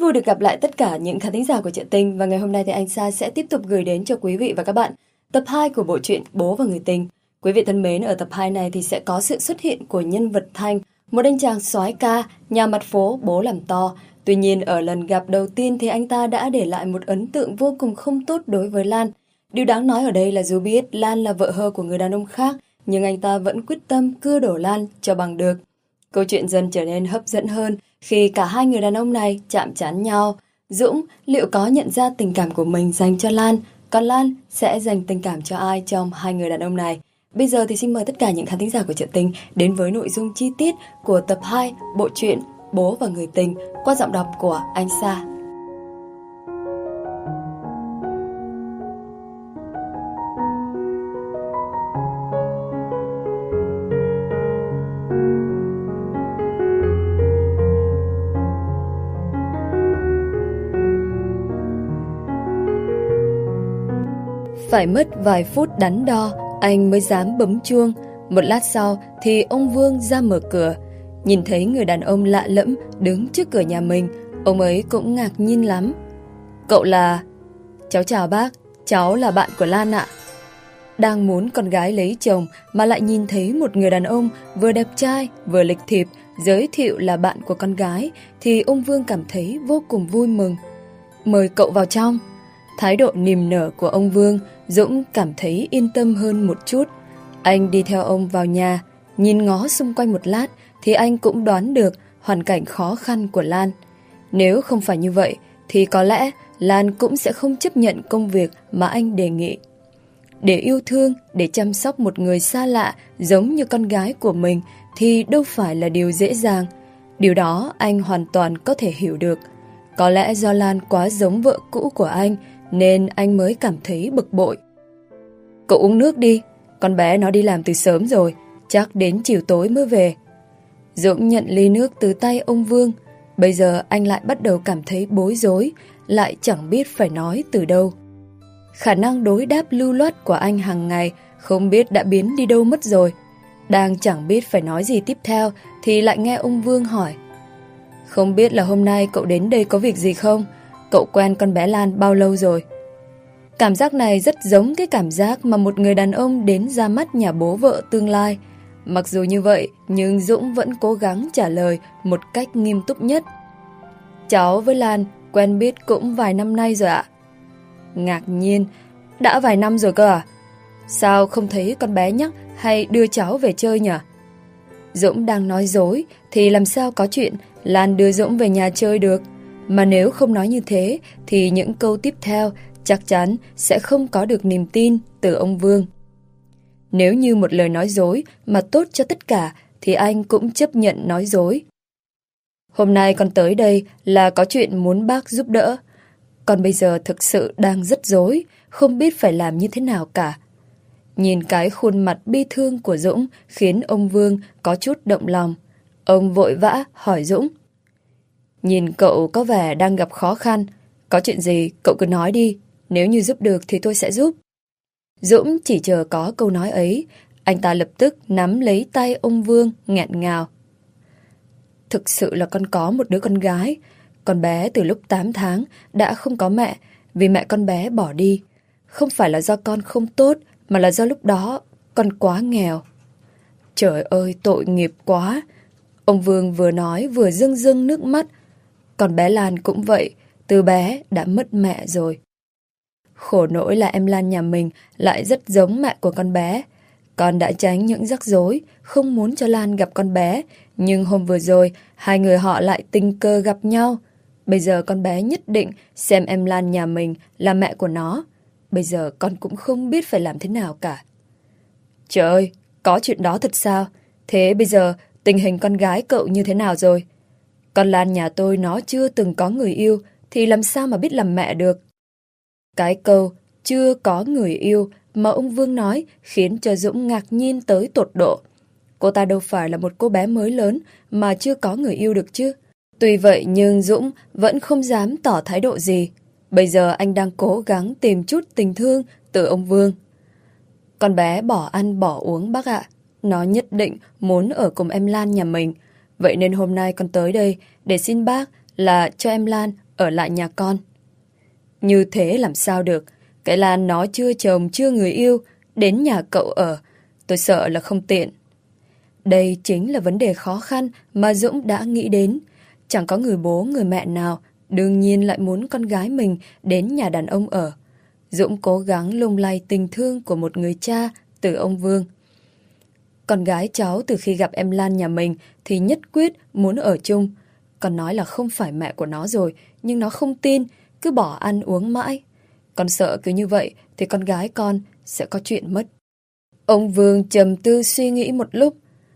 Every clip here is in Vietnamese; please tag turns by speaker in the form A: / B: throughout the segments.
A: vui được gặp lại tất cả những khán thính giả của Chuyện Tình, và ngày hôm nay thì anh Sa sẽ tiếp tục gửi đến cho quý vị và các bạn tập 2 của bộ truyện Bố và Người Tình. Quý vị thân mến, ở tập 2 này thì sẽ có sự xuất hiện của nhân vật Thanh, một anh chàng soái ca, nhà mặt phố, bố làm to. Tuy nhiên ở lần gặp đầu tiên thì anh ta đã để lại một ấn tượng vô cùng không tốt đối với Lan. Điều đáng nói ở đây là dù biết Lan là vợ hơ của người đàn ông khác, nhưng anh ta vẫn quyết tâm cưa đổ Lan cho bằng được. Câu chuyện dần trở nên hấp dẫn hơn khi cả hai người đàn ông này chạm trán nhau. Dũng liệu có nhận ra tình cảm của mình dành cho Lan, còn Lan sẽ dành tình cảm cho ai trong hai người đàn ông này? Bây giờ thì xin mời tất cả những khán thính giả của Chuyện Tình đến với nội dung chi tiết của tập 2 bộ truyện Bố và Người Tình qua giọng đọc của anh Sa. Phải mất vài phút đắn đo, anh mới dám bấm chuông. Một lát sau thì ông Vương ra mở cửa. Nhìn thấy người đàn ông lạ lẫm đứng trước cửa nhà mình, ông ấy cũng ngạc nhiên lắm. Cậu là... Cháu chào bác, cháu là bạn của Lan ạ. Đang muốn con gái lấy chồng mà lại nhìn thấy một người đàn ông vừa đẹp trai vừa lịch thiệp giới thiệu là bạn của con gái, thì ông Vương cảm thấy vô cùng vui mừng. Mời cậu vào trong. Thái độ niềm nở của ông Vương, Dũng cảm thấy yên tâm hơn một chút. Anh đi theo ông vào nhà, nhìn ngó xung quanh một lát thì anh cũng đoán được hoàn cảnh khó khăn của Lan. Nếu không phải như vậy thì có lẽ Lan cũng sẽ không chấp nhận công việc mà anh đề nghị. Để yêu thương, để chăm sóc một người xa lạ giống như con gái của mình thì đâu phải là điều dễ dàng. Điều đó anh hoàn toàn có thể hiểu được. Có lẽ do Lan quá giống vợ cũ của anh nên anh mới cảm thấy bực bội. Cậu uống nước đi, con bé nó đi làm từ sớm rồi, chắc đến chiều tối mới về. Dũng nhận ly nước từ tay ông Vương. Bây giờ anh lại bắt đầu cảm thấy bối rối, lại chẳng biết phải nói từ đâu. Khả năng đối đáp lưu loát của anh hàng ngày không biết đã biến đi đâu mất rồi. Đang chẳng biết phải nói gì tiếp theo thì lại nghe ông Vương hỏi. Không biết là hôm nay cậu đến đây có việc gì không? Cậu quen con bé Lan bao lâu rồi? Cảm giác này rất giống cái cảm giác mà một người đàn ông đến ra mắt nhà bố vợ tương lai. Mặc dù như vậy, nhưng Dũng vẫn cố gắng trả lời một cách nghiêm túc nhất. Cháu với Lan quen biết cũng vài năm nay rồi ạ. Ngạc nhiên, đã vài năm rồi cơ à? Sao không thấy con bé nhắc hay đưa cháu về chơi nhỉ? Dũng đang nói dối thì làm sao có chuyện Lan đưa Dũng về nhà chơi được. Mà nếu không nói như thế thì những câu tiếp theo chắc chắn sẽ không có được niềm tin từ ông Vương. Nếu như một lời nói dối mà tốt cho tất cả thì anh cũng chấp nhận nói dối. Hôm nay con tới đây là có chuyện muốn bác giúp đỡ. Con bây giờ thực sự đang rất rối, không biết phải làm như thế nào cả. Nhìn cái khuôn mặt bi thương của Dũng khiến ông Vương có chút động lòng. Ông vội vã hỏi Dũng. Nhìn cậu có vẻ đang gặp khó khăn. Có chuyện gì cậu cứ nói đi. Nếu như giúp được thì tôi sẽ giúp. Dũng chỉ chờ có câu nói ấy. Anh ta lập tức nắm lấy tay ông Vương nghẹn ngào. Thực sự là con có một đứa con gái. Con bé từ lúc 8 tháng đã không có mẹ vì mẹ con bé bỏ đi. Không phải là do con không tốt mà là do lúc đó con quá nghèo. Trời ơi, tội nghiệp quá. Ông Vương vừa nói vừa rưng rưng nước mắt. Còn bé Lan cũng vậy, từ bé đã mất mẹ rồi. Khổ nỗi là em Lan nhà mình lại rất giống mẹ của con bé. Con đã tránh những rắc rối, không muốn cho Lan gặp con bé. Nhưng hôm vừa rồi, hai người họ lại tình cờ gặp nhau. Bây giờ con bé nhất định xem em Lan nhà mình là mẹ của nó. Bây giờ con cũng không biết phải làm thế nào cả. Trời ơi, có chuyện đó thật sao? Thế bây giờ tình hình con gái cậu như thế nào rồi? Con Lan nhà tôi nó chưa từng có người yêu thì làm sao mà biết làm mẹ được? Cái câu chưa có người yêu mà ông Vương nói khiến cho Dũng ngạc nhiên tới tột độ. Cô ta đâu phải là một cô bé mới lớn mà chưa có người yêu được chứ. Tuy vậy nhưng Dũng vẫn không dám tỏ thái độ gì. Bây giờ anh đang cố gắng tìm chút tình thương từ ông Vương. Con bé bỏ ăn bỏ uống bác ạ. Nó nhất định muốn ở cùng em Lan nhà mình. Vậy nên hôm nay con tới đây để xin bác là cho em Lan ở lại nhà con. Như thế làm sao được? Cái Lan nó chưa chồng chưa người yêu, đến nhà cậu ở, tôi sợ là không tiện. Đây chính là vấn đề khó khăn mà Dũng đã nghĩ đến. Chẳng có người bố người mẹ nào đương nhiên lại muốn con gái mình đến nhà đàn ông ở. Dũng cố gắng lung lay tình thương của một người cha từ ông Vương. Con gái cháu từ khi gặp em Lan nhà mình thì nhất quyết muốn ở chung. Con nói là không phải mẹ của nó rồi, nhưng nó không tin, cứ bỏ ăn uống mãi. Con sợ cứ như vậy thì con gái con sẽ có chuyện mất. Ông Vương trầm tư suy nghĩ một lúc.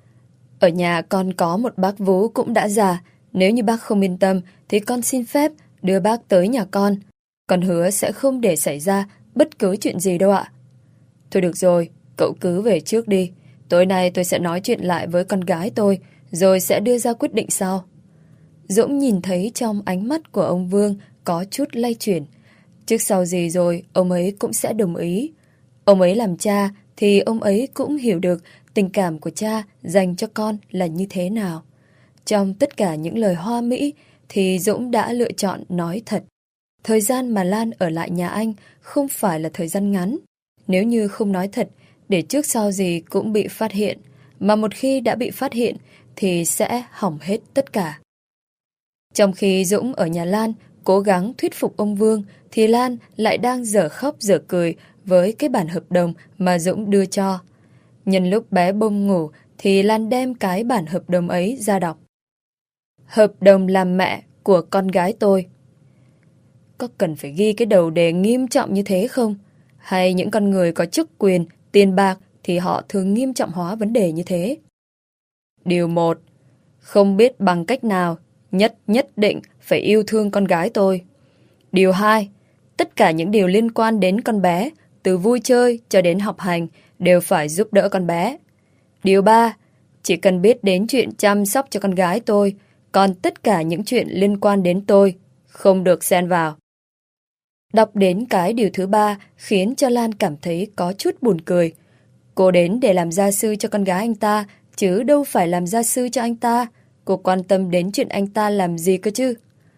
A: Ở nhà con có một bác vú cũng đã già. Nếu như bác không yên tâm thì con xin phép đưa bác tới nhà con. Con hứa sẽ không để xảy ra bất cứ chuyện gì đâu ạ. Thôi được rồi, cậu cứ về trước đi. Tối nay tôi sẽ nói chuyện lại với con gái tôi, rồi sẽ đưa ra quyết định sau. Dũng nhìn thấy trong ánh mắt của ông Vương có chút lay chuyển. Trước sau gì rồi, ông ấy cũng sẽ đồng ý. Ông ấy làm cha thì ông ấy cũng hiểu được tình cảm của cha dành cho con là như thế nào. Trong tất cả những lời hoa mỹ thì Dũng đã lựa chọn nói thật. Thời gian mà Lan ở lại nhà anh không phải là thời gian ngắn. Nếu như không nói thật, để trước sau gì cũng bị phát hiện. Mà một khi đã bị phát hiện thì sẽ hỏng hết tất cả. Trong khi Dũng ở nhà Lan cố gắng thuyết phục ông Vương thì Lan lại đang dở khóc dở cười với cái bản hợp đồng mà Dũng đưa cho. Nhân lúc bé Bông ngủ thì Lan đem cái bản hợp đồng ấy ra đọc. Hợp đồng làm mẹ của con gái tôi. Có cần phải ghi cái đầu đề nghiêm trọng như thế không? Hay những con người có chức quyền, tiền bạc thì họ thường nghiêm trọng hóa vấn đề như thế? Điều 1. Không biết bằng cách nào nhất định phải yêu thương con gái tôi. Điều 2. Tất cả những điều liên quan đến con bé, từ vui chơi cho đến học hành, đều phải giúp đỡ con bé. Điều 3. Chỉ cần biết đến chuyện chăm sóc cho con gái tôi, còn tất cả những chuyện liên quan đến tôi không được xen vào. Đọc đến cái điều thứ 3 khiến cho Lan cảm thấy có chút buồn cười. Cô đến để làm gia sư cho con gái anh ta, chứ đâu phải làm gia sư cho anh ta. Cô quan tâm đến chuyện anh ta làm gì cơ chứ?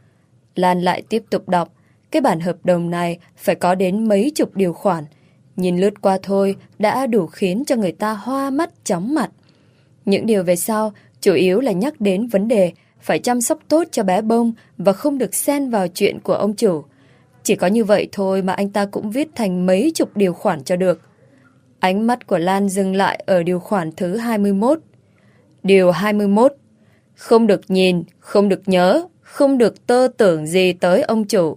A: Lan lại tiếp tục đọc. Cái bản hợp đồng này phải có đến mấy chục điều khoản. Nhìn lướt qua thôi đã đủ khiến cho người ta hoa mắt chóng mặt. Những điều về sau chủ yếu là nhắc đến vấn đề phải chăm sóc tốt cho bé Bông và không được xen vào chuyện của ông chủ. Chỉ có như vậy thôi mà anh ta cũng viết thành mấy chục điều khoản cho được. Ánh mắt của Lan dừng lại ở điều khoản thứ 21. Điều 21. Không được nhìn, không được nhớ, không được tơ tưởng gì tới ông chủ.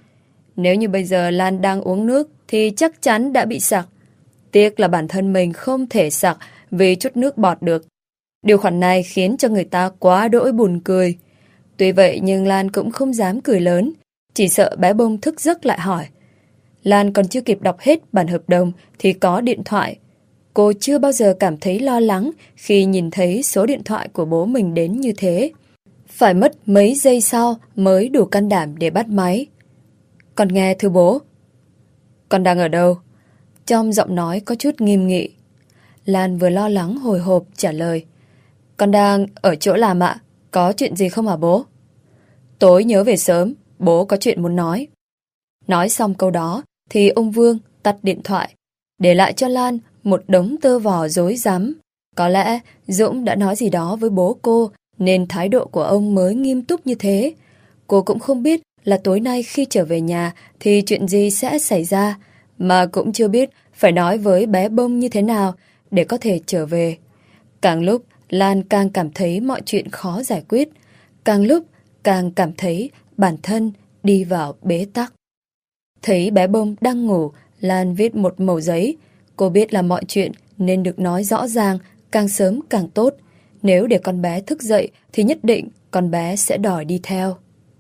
A: Nếu như bây giờ Lan đang uống nước thì chắc chắn đã bị sặc. Tiếc là bản thân mình không thể sặc vì chút nước bọt được. Điều khoản này khiến cho người ta quá đỗi buồn cười. Tuy vậy nhưng Lan cũng không dám cười lớn, chỉ sợ bé Bông thức giấc lại hỏi. Lan còn chưa kịp đọc hết bản hợp đồng thì có điện thoại. Cô chưa bao giờ cảm thấy lo lắng khi nhìn thấy số điện thoại của bố mình đến như thế. Phải mất mấy giây sau mới đủ can đảm để bắt máy. Con nghe thưa bố. Con đang ở đâu? Trong giọng nói có chút nghiêm nghị. Lan vừa lo lắng hồi hộp trả lời. Con đang ở chỗ làm ạ. Có chuyện gì không hả bố? Tối nhớ về sớm, bố có chuyện muốn nói. Nói xong câu đó thì ông Vương tắt điện thoại, để lại cho Lan một đống tơ vò rối rắm. Có lẽ Dũng đã nói gì đó với bố cô nên thái độ của ông mới nghiêm túc như thế. Cô cũng không biết là tối nay khi trở về nhà thì chuyện gì sẽ xảy ra, mà cũng chưa biết phải nói với bé Bông như thế nào để có thể trở về. Càng lúc Lan càng cảm thấy mọi chuyện khó giải quyết, càng lúc càng cảm thấy bản thân đi vào bế tắc. Thấy bé Bông đang ngủ, Lan viết một mẩu giấy. Cô biết là mọi chuyện nên được nói rõ ràng, càng sớm càng tốt. Nếu để con bé thức dậy thì nhất định con bé sẽ đòi đi theo.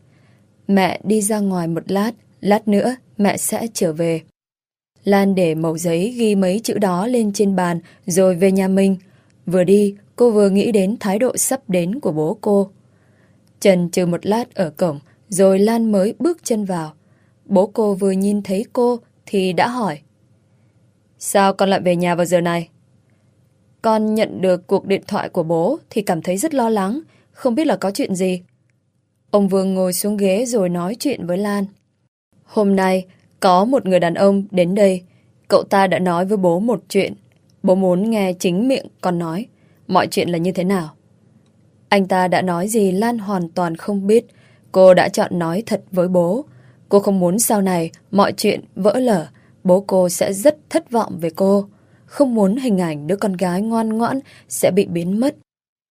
A: Mẹ đi ra ngoài một lát nữa mẹ sẽ trở về. Lan để mẩu giấy ghi mấy chữ đó lên trên bàn rồi về nhà mình. Vừa đi, cô vừa nghĩ đến thái độ sắp đến của bố cô. Chần chừ một lát ở cổng, rồi Lan mới bước chân vào. Bố cô vừa nhìn thấy cô thì đã hỏi. Sao con lại về nhà vào giờ này? Con nhận được cuộc điện thoại của bố thì cảm thấy rất lo lắng, không biết là có chuyện gì. Ông Vương ngồi xuống ghế rồi nói chuyện với Lan. Hôm nay, có một người đàn ông đến đây. Cậu ta đã nói với bố một chuyện. Bố muốn nghe chính miệng con nói. Mọi chuyện là như thế nào? Anh ta đã nói gì Lan hoàn toàn không biết. Cô đã chọn nói thật với bố. Cô không muốn sau này mọi chuyện vỡ lở. Bố cô sẽ rất thất vọng về cô. Không muốn hình ảnh đứa con gái ngoan ngoãn sẽ bị biến mất.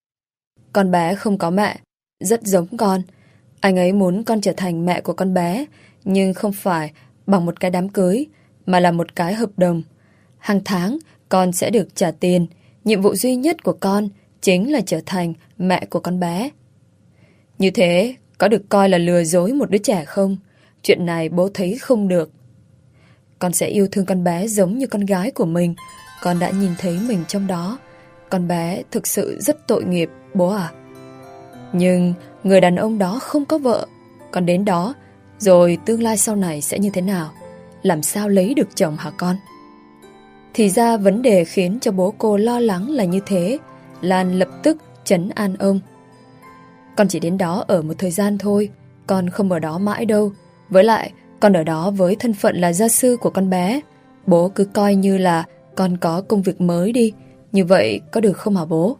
A: Con bé không có mẹ, rất giống con. Anh ấy muốn con trở thành mẹ của con bé, nhưng không phải bằng một cái đám cưới, mà là một cái hợp đồng. Hàng tháng, con sẽ được trả tiền. Nhiệm vụ duy nhất của con chính là trở thành mẹ của con bé. Như thế, có được coi là lừa dối một đứa trẻ không? Chuyện này bố thấy không được. Con sẽ yêu thương con bé giống như con gái của mình. Con đã nhìn thấy mình trong đó. Con bé thực sự rất tội nghiệp, bố à. Nhưng người đàn ông đó không có vợ. Con đến đó, rồi tương lai sau này sẽ như thế nào? Làm sao lấy được chồng hả con? Thì ra vấn đề khiến cho bố cô lo lắng là như thế. Lan lập tức trấn an ông. Con chỉ đến đó ở một thời gian thôi. Con không ở đó mãi đâu. Với lại, con ở đó với thân phận là gia sư của con bé. Bố cứ coi như là con có công việc mới đi. Như vậy có được không hả bố?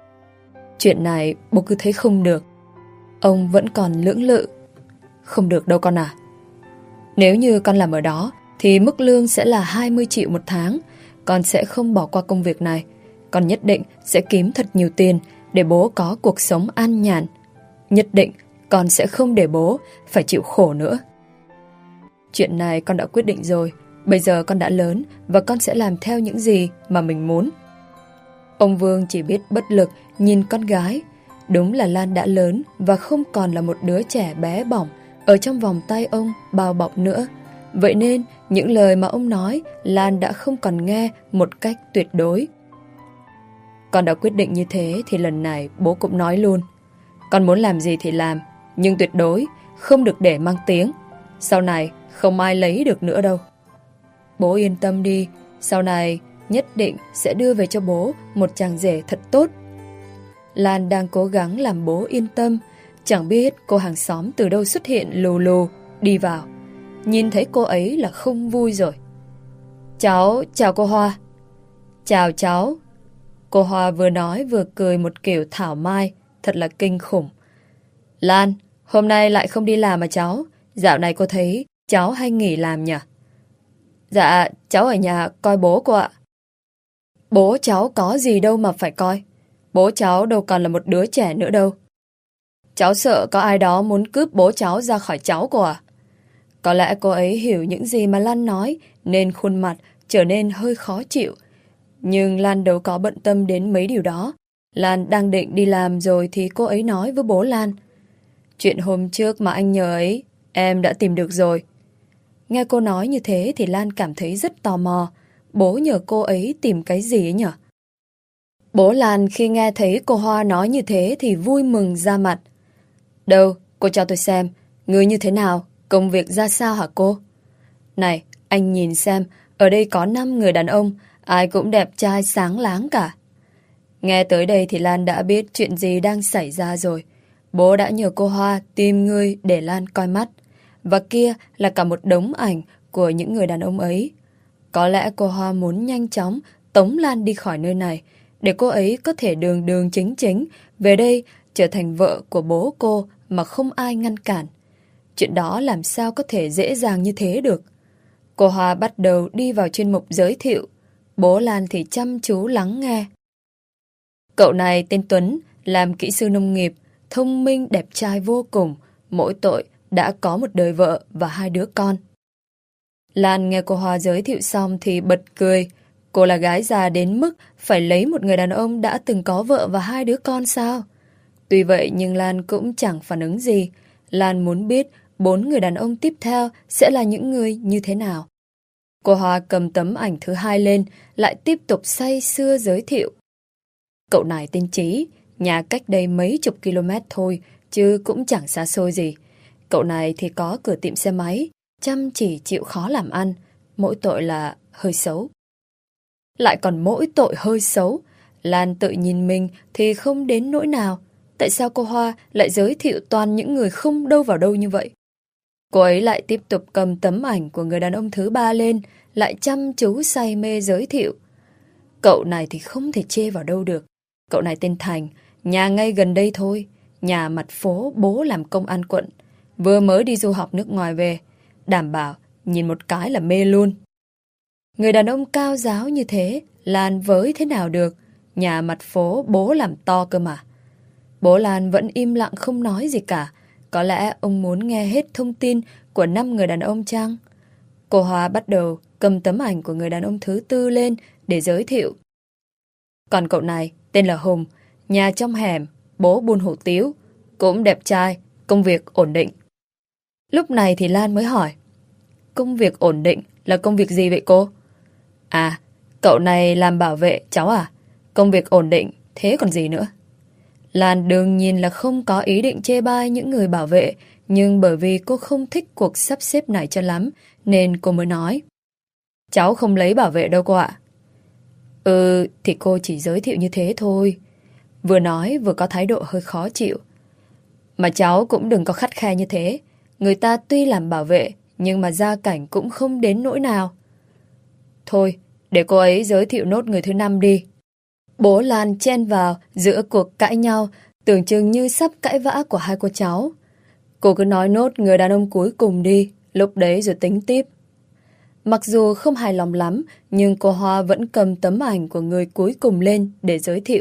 A: Chuyện này bố cứ thấy không được. Ông vẫn còn lưỡng lự. Không được đâu con à. Nếu như con làm ở đó thì mức lương sẽ là 20 triệu một tháng. Con sẽ không bỏ qua công việc này. Con nhất định sẽ kiếm thật nhiều tiền để bố có cuộc sống an nhàn. Nhất định con sẽ không để bố phải chịu khổ nữa. Chuyện này con đã quyết định rồi. Bây giờ con đã lớn và con sẽ làm theo những gì mà mình muốn. Ông Vương chỉ biết bất lực nhìn con gái. Đúng là Lan đã lớn và không còn là một đứa trẻ bé bỏng ở trong vòng tay ông bao bọc nữa. Vậy nên những lời mà ông nói Lan đã không còn nghe một cách tuyệt đối. Con đã quyết định như thế thì lần này bố cũng nói luôn. Con muốn làm gì thì làm, nhưng tuyệt đối không được để mang tiếng. Sau này không ai lấy được nữa đâu. Bố yên tâm đi, sau này nhất định sẽ đưa về cho bố một chàng rể thật tốt. Lan đang cố gắng làm bố yên tâm. Chẳng biết cô hàng xóm từ đâu xuất hiện lù lù đi vào. Nhìn thấy cô ấy là không vui rồi. Cháu chào cô Hoa. Chào cháu. Cô Hoa vừa nói vừa cười một kiểu thảo mai, thật là kinh khủng. Lan, hôm nay lại không đi làm mà cháu. Dạo này cô thấy cháu hay nghỉ làm nhỉ? Dạ, cháu ở nhà coi bố cô ạ. Bố cháu có gì đâu mà phải coi. Bố cháu đâu còn là một đứa trẻ nữa đâu. Cháu sợ có ai đó muốn cướp bố cháu ra khỏi cháu cô à? Có lẽ cô ấy hiểu những gì mà Lan nói nên khuôn mặt trở nên hơi khó chịu. Nhưng Lan đâu có bận tâm đến mấy điều đó. Lan đang định đi làm rồi thì cô ấy nói với bố Lan. Chuyện hôm trước mà anh nhờ ấy, em đã tìm được rồi. Nghe cô nói như thế thì Lan cảm thấy rất tò mò. Bố nhờ cô ấy tìm cái gì ấy nhở? Bố Lan khi nghe thấy cô Hoa nói như thế thì vui mừng ra mặt. Đâu, cô cho tôi xem. Người như thế nào? Công việc ra sao hả cô? Này, anh nhìn xem. Ở đây có 5 người đàn ông. Ai cũng đẹp trai sáng láng cả. Nghe tới đây thì Lan đã biết chuyện gì đang xảy ra rồi. Bố đã nhờ cô Hoa tìm người để Lan coi mắt. Và kia là cả một đống ảnh của những người đàn ông ấy. Có lẽ cô Hoa muốn nhanh chóng tống Lan đi khỏi nơi này để cô ấy có thể đường đường chính chính về đây trở thành vợ của bố cô mà không ai ngăn cản. Chuyện đó làm sao có thể dễ dàng như thế được. Cô Hoa bắt đầu đi vào chuyên mục giới thiệu. Bố Lan thì chăm chú lắng nghe. Cậu này tên Tuấn, làm kỹ sư nông nghiệp, thông minh đẹp trai vô cùng, mỗi tội đã có một đời vợ và 2 đứa con. Lan nghe cô Hoa giới thiệu xong thì bật cười. Cô là gái già đến mức phải lấy một người đàn ông đã từng có vợ và 2 đứa con sao? Tuy vậy nhưng Lan cũng chẳng phản ứng gì. Lan muốn biết 4 người đàn ông tiếp theo sẽ là những người như thế nào. Cô Hoa cầm tấm ảnh thứ 2 lên, lại tiếp tục say sưa giới thiệu. Cậu này tên Trí, nhà cách đây mấy chục km thôi, chứ cũng chẳng xa xôi gì. Cậu này thì có cửa tiệm xe máy, chăm chỉ chịu khó làm ăn, mỗi tội là hơi xấu. Lại còn mỗi tội hơi xấu. Lan tự nhìn mình thì không đến nỗi nào. tại sao cô Hoa lại giới thiệu toàn những người không đâu vào đâu như vậy? Cô ấy lại tiếp tục cầm tấm ảnh của người đàn ông thứ ba lên, lại chăm chú say mê giới thiệu. Cậu này thì không thể chê vào đâu được. Cậu này tên Thành, nhà ngay gần đây thôi, nhà mặt phố, bố làm công an quận, vừa mới đi du học nước ngoài về, đảm bảo nhìn một cái là mê luôn. Người đàn ông cao ráo như thế, Lan với thế nào được, nhà mặt phố, bố làm to cơ mà. Bố Lan vẫn im lặng không nói gì cả. Có lẽ ông muốn nghe hết thông tin của 5 người đàn ông chăng? Cô Hoa bắt đầu cầm tấm ảnh của người đàn ông thứ tư lên để giới thiệu. Còn cậu này tên là Hùng, nhà trong hẻm, bố buôn hủ tiếu, cũng đẹp trai, công việc ổn định. Lúc này thì Lan mới hỏi, công việc ổn định là công việc gì vậy cô? À, cậu này làm bảo vệ cháu à? Công việc ổn định, thế còn gì nữa? Lan đương nhiên là không có ý định chê bai những người bảo vệ, nhưng bởi vì cô không thích cuộc sắp xếp này cho lắm, nên cô mới nói. Cháu không lấy bảo vệ đâu cô ạ. Thì cô chỉ giới thiệu như thế thôi. Vừa nói vừa có thái độ hơi khó chịu. Mà cháu cũng đừng có khắt khe như thế. Người ta tuy làm bảo vệ, nhưng mà gia cảnh cũng không đến nỗi nào. Thôi, để cô ấy giới thiệu nốt người thứ 5 đi. Bố Lan chen vào giữa cuộc cãi nhau, tưởng chừng như sắp cãi vã của hai cô cháu. Cô cứ nói nốt người đàn ông cuối cùng đi, lúc đấy rồi tính tiếp. Mặc dù không hài lòng lắm, nhưng cô Hoa vẫn cầm tấm ảnh của người cuối cùng lên để giới thiệu.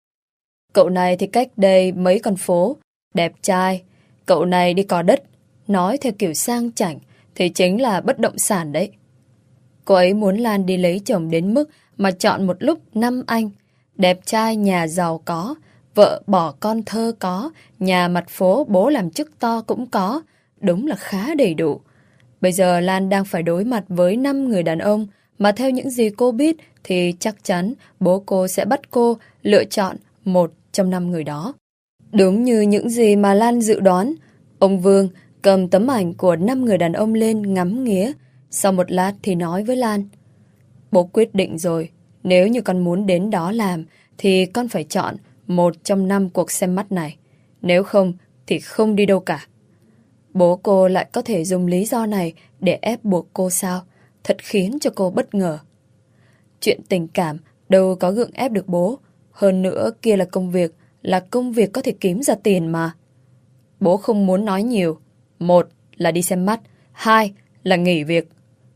A: Cậu này thì cách đây mấy con phố, đẹp trai. Cậu này đi cò đất, nói theo kiểu sang chảnh thì chính là bất động sản đấy. Cô ấy muốn Lan đi lấy chồng đến mức mà chọn một lúc 5 anh. Đẹp trai, nhà giàu có, vợ bỏ con thơ có, nhà mặt phố bố làm chức to cũng có. Đúng là khá đầy đủ. Bây giờ Lan đang phải đối mặt với 5 người đàn ông, mà theo những gì cô biết thì chắc chắn bố cô sẽ bắt cô lựa chọn một trong 5 người đó. Đúng như những gì mà Lan dự đoán, ông Vương cầm tấm ảnh của 5 người đàn ông lên ngắm nghía. Sau một lát thì nói với Lan, bố quyết định rồi, nếu như con muốn đến đó làm thì con phải chọn một trong 5 cuộc xem mắt này. Nếu không thì không đi đâu cả. Bố cô lại có thể dùng lý do này để ép buộc cô sao? Thật khiến cho cô bất ngờ. Chuyện tình cảm đâu có gượng ép được bố. Hơn nữa kia là công việc có thể kiếm ra tiền mà. Bố không muốn nói nhiều. 1 là đi xem mắt, 2 là nghỉ việc.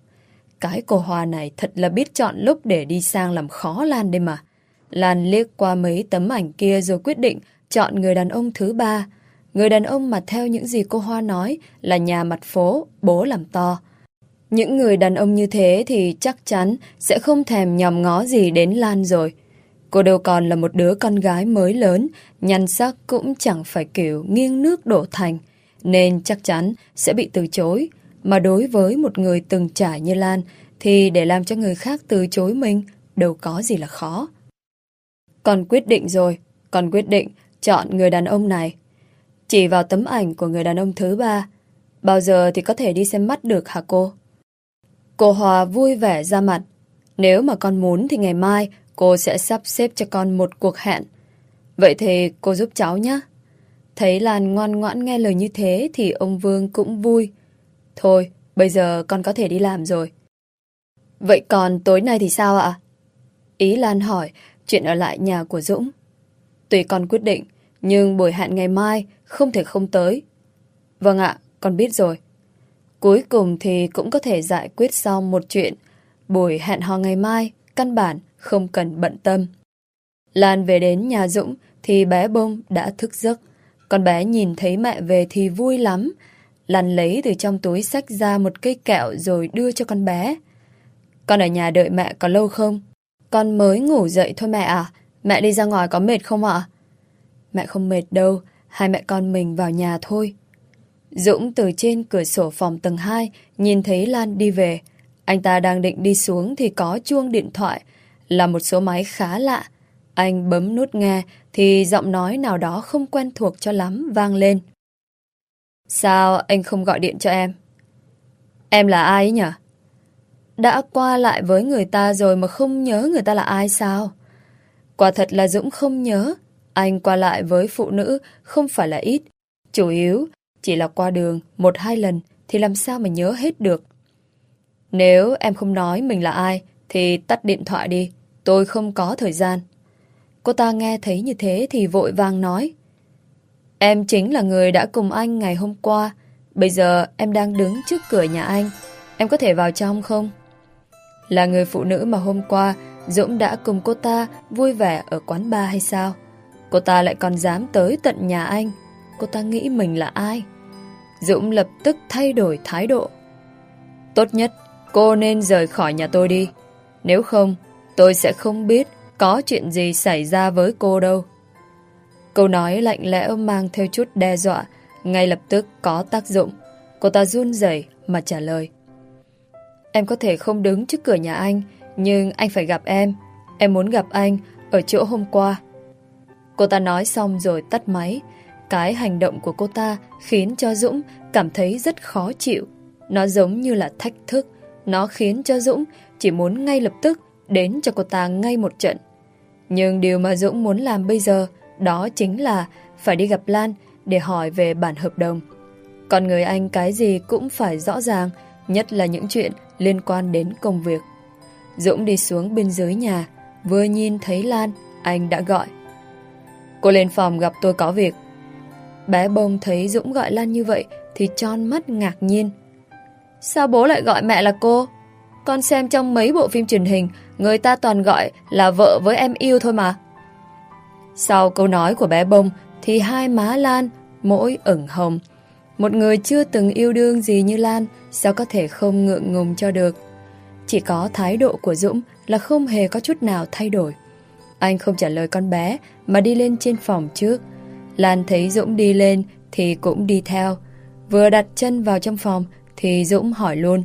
A: Cái cô Hoa này thật là biết chọn lúc để đi sang làm khó Lan đây mà. Lan liếc qua mấy tấm ảnh kia rồi quyết định chọn người đàn ông thứ 3. Người đàn ông mà theo những gì cô Hoa nói là nhà mặt phố, bố làm to. Những người đàn ông như thế thì chắc chắn sẽ không thèm nhòm ngó gì đến Lan rồi. Cô đâu còn là một đứa con gái mới lớn, nhan sắc cũng chẳng phải kiểu nghiêng nước đổ thành, nên chắc chắn sẽ bị từ chối. Mà đối với một người từng trải như Lan thì để làm cho người khác từ chối mình đâu có gì là khó. Con quyết định rồi, con quyết định chọn người đàn ông này. Chỉ vào tấm ảnh của người đàn ông thứ 3. Bao giờ thì có thể đi xem mắt được hả cô? Cô Hòa vui vẻ ra mặt. Nếu mà con muốn thì ngày mai cô sẽ sắp xếp cho con một cuộc hẹn. Vậy thì cô giúp cháu nhé. Thấy Lan ngoan ngoãn nghe lời như thế thì ông Vương cũng vui. Thôi, bây giờ con có thể đi làm rồi. Vậy còn tối nay thì sao ạ? Ý Lan hỏi chuyện ở lại nhà của Dũng. Tùy con quyết định, nhưng buổi hẹn ngày mai không thể không tới. Vâng ạ, con biết rồi. Cuối cùng thì cũng có thể giải quyết xong một chuyện. Buổi hẹn hò ngày mai căn bản không cần bận tâm. Lan về đến nhà Dũng thì bé Bông đã thức giấc. Con bé nhìn thấy mẹ về thì vui lắm. Lan lấy từ trong túi xách ra một cây kẹo rồi đưa cho con bé. Con ở nhà đợi mẹ có lâu không? Con mới ngủ dậy thôi mẹ à. Mẹ đi ra ngoài có mệt không ạ? Mẹ không mệt đâu, hai mẹ con mình vào nhà thôi. Dũng từ trên cửa sổ phòng tầng 2 nhìn thấy Lan đi về. Anh ta đang định đi xuống thì có chuông điện thoại, là một số máy khá lạ. Anh bấm nút nghe thì giọng nói nào đó không quen thuộc cho lắm vang lên. Sao anh không gọi điện cho em? Em là ai ấy nhỉ? Đã qua lại với người ta rồi mà không nhớ người ta là ai sao? Quả thật là Dũng không nhớ. Anh qua lại với phụ nữ không phải là ít. Chủ yếu chỉ là qua đường 1-2 lần thì làm sao mà nhớ hết được. Nếu em không nói mình là ai thì tắt điện thoại đi. Tôi không có thời gian. Cô ta nghe thấy như thế thì vội vàng nói. Em chính là người đã cùng anh ngày hôm qua. Bây giờ em đang đứng trước cửa nhà anh. Em có thể vào trong không? Là người phụ nữ mà hôm qua Dũng đã cùng cô ta vui vẻ ở quán bar hay sao? Cô ta lại còn dám tới tận nhà anh. Cô ta nghĩ mình là ai? Dũng lập tức thay đổi thái độ. Tốt nhất cô nên rời khỏi nhà tôi đi. Nếu không tôi sẽ không biết có chuyện gì xảy ra với cô đâu. Câu nói lạnh lẽo mang theo chút đe dọa ngay lập tức có tác dụng. Cô ta run rẩy mà trả lời. Em có thể không đứng trước cửa nhà anh, nhưng anh phải gặp em. Em muốn gặp anh ở chỗ hôm qua. Cô ta nói xong rồi tắt máy. Cái hành động của cô ta khiến cho Dũng cảm thấy rất khó chịu. Nó giống như là thách thức. Nó khiến cho Dũng chỉ muốn ngay lập tức đến cho cô ta ngay một trận. Nhưng điều mà Dũng muốn làm bây giờ đó chính là phải đi gặp Lan để hỏi về bản hợp đồng. Còn người anh cái gì cũng phải rõ ràng, nhất là những chuyện liên quan đến công việc. Dũng đi xuống bên dưới nhà, vừa nhìn thấy Lan, anh đã gọi. Cô lên phòng gặp tôi có việc. Bé Bông thấy Dũng gọi Lan như vậy thì tròn mắt ngạc nhiên. Sao bố lại gọi mẹ là cô? Con xem trong mấy bộ phim truyền hình, người ta toàn gọi là vợ với em yêu thôi mà. Sau câu nói của bé Bông thì hai má Lan mỗi ửng hồng. Một người chưa từng yêu đương gì như Lan sao có thể không ngượng ngùng cho được. Chỉ có thái độ của Dũng là không hề có chút nào thay đổi. Anh không trả lời con bé mà đi lên trên phòng trước. Lan thấy Dũng đi lên thì cũng đi theo. Vừa đặt chân vào trong phòng thì Dũng hỏi luôn.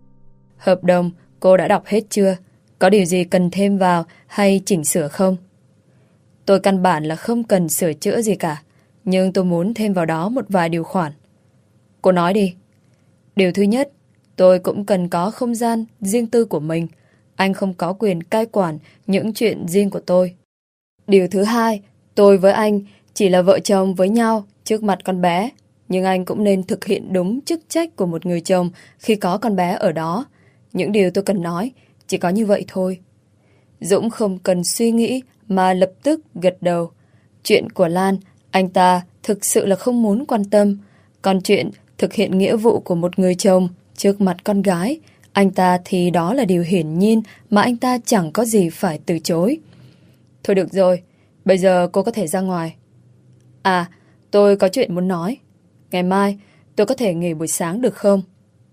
A: Hợp đồng cô đã đọc hết chưa? Có điều gì cần thêm vào hay chỉnh sửa không? Tôi căn bản là không cần sửa chữa gì cả, nhưng tôi muốn thêm vào đó một vài điều khoản. Cô nói đi. Điều thứ nhất, tôi cũng cần có không gian riêng tư của mình. Anh không có quyền cai quản những chuyện riêng của tôi. Điều thứ hai, tôi với anh chỉ là vợ chồng với nhau trước mặt con bé. Nhưng anh cũng nên thực hiện đúng chức trách của một người chồng khi có con bé ở đó. Những điều tôi cần nói chỉ có như vậy thôi. Dũng không cần suy nghĩ mà lập tức gật đầu. Chuyện của Lan, anh ta thực sự là không muốn quan tâm. Còn chuyện thực hiện nghĩa vụ của một người chồng trước mặt con gái, anh ta thì đó là điều hiển nhiên mà anh ta chẳng có gì phải từ chối. Thôi được rồi, bây giờ cô có thể ra ngoài. À, tôi có chuyện muốn nói. Ngày mai tôi có thể nghỉ buổi sáng được không?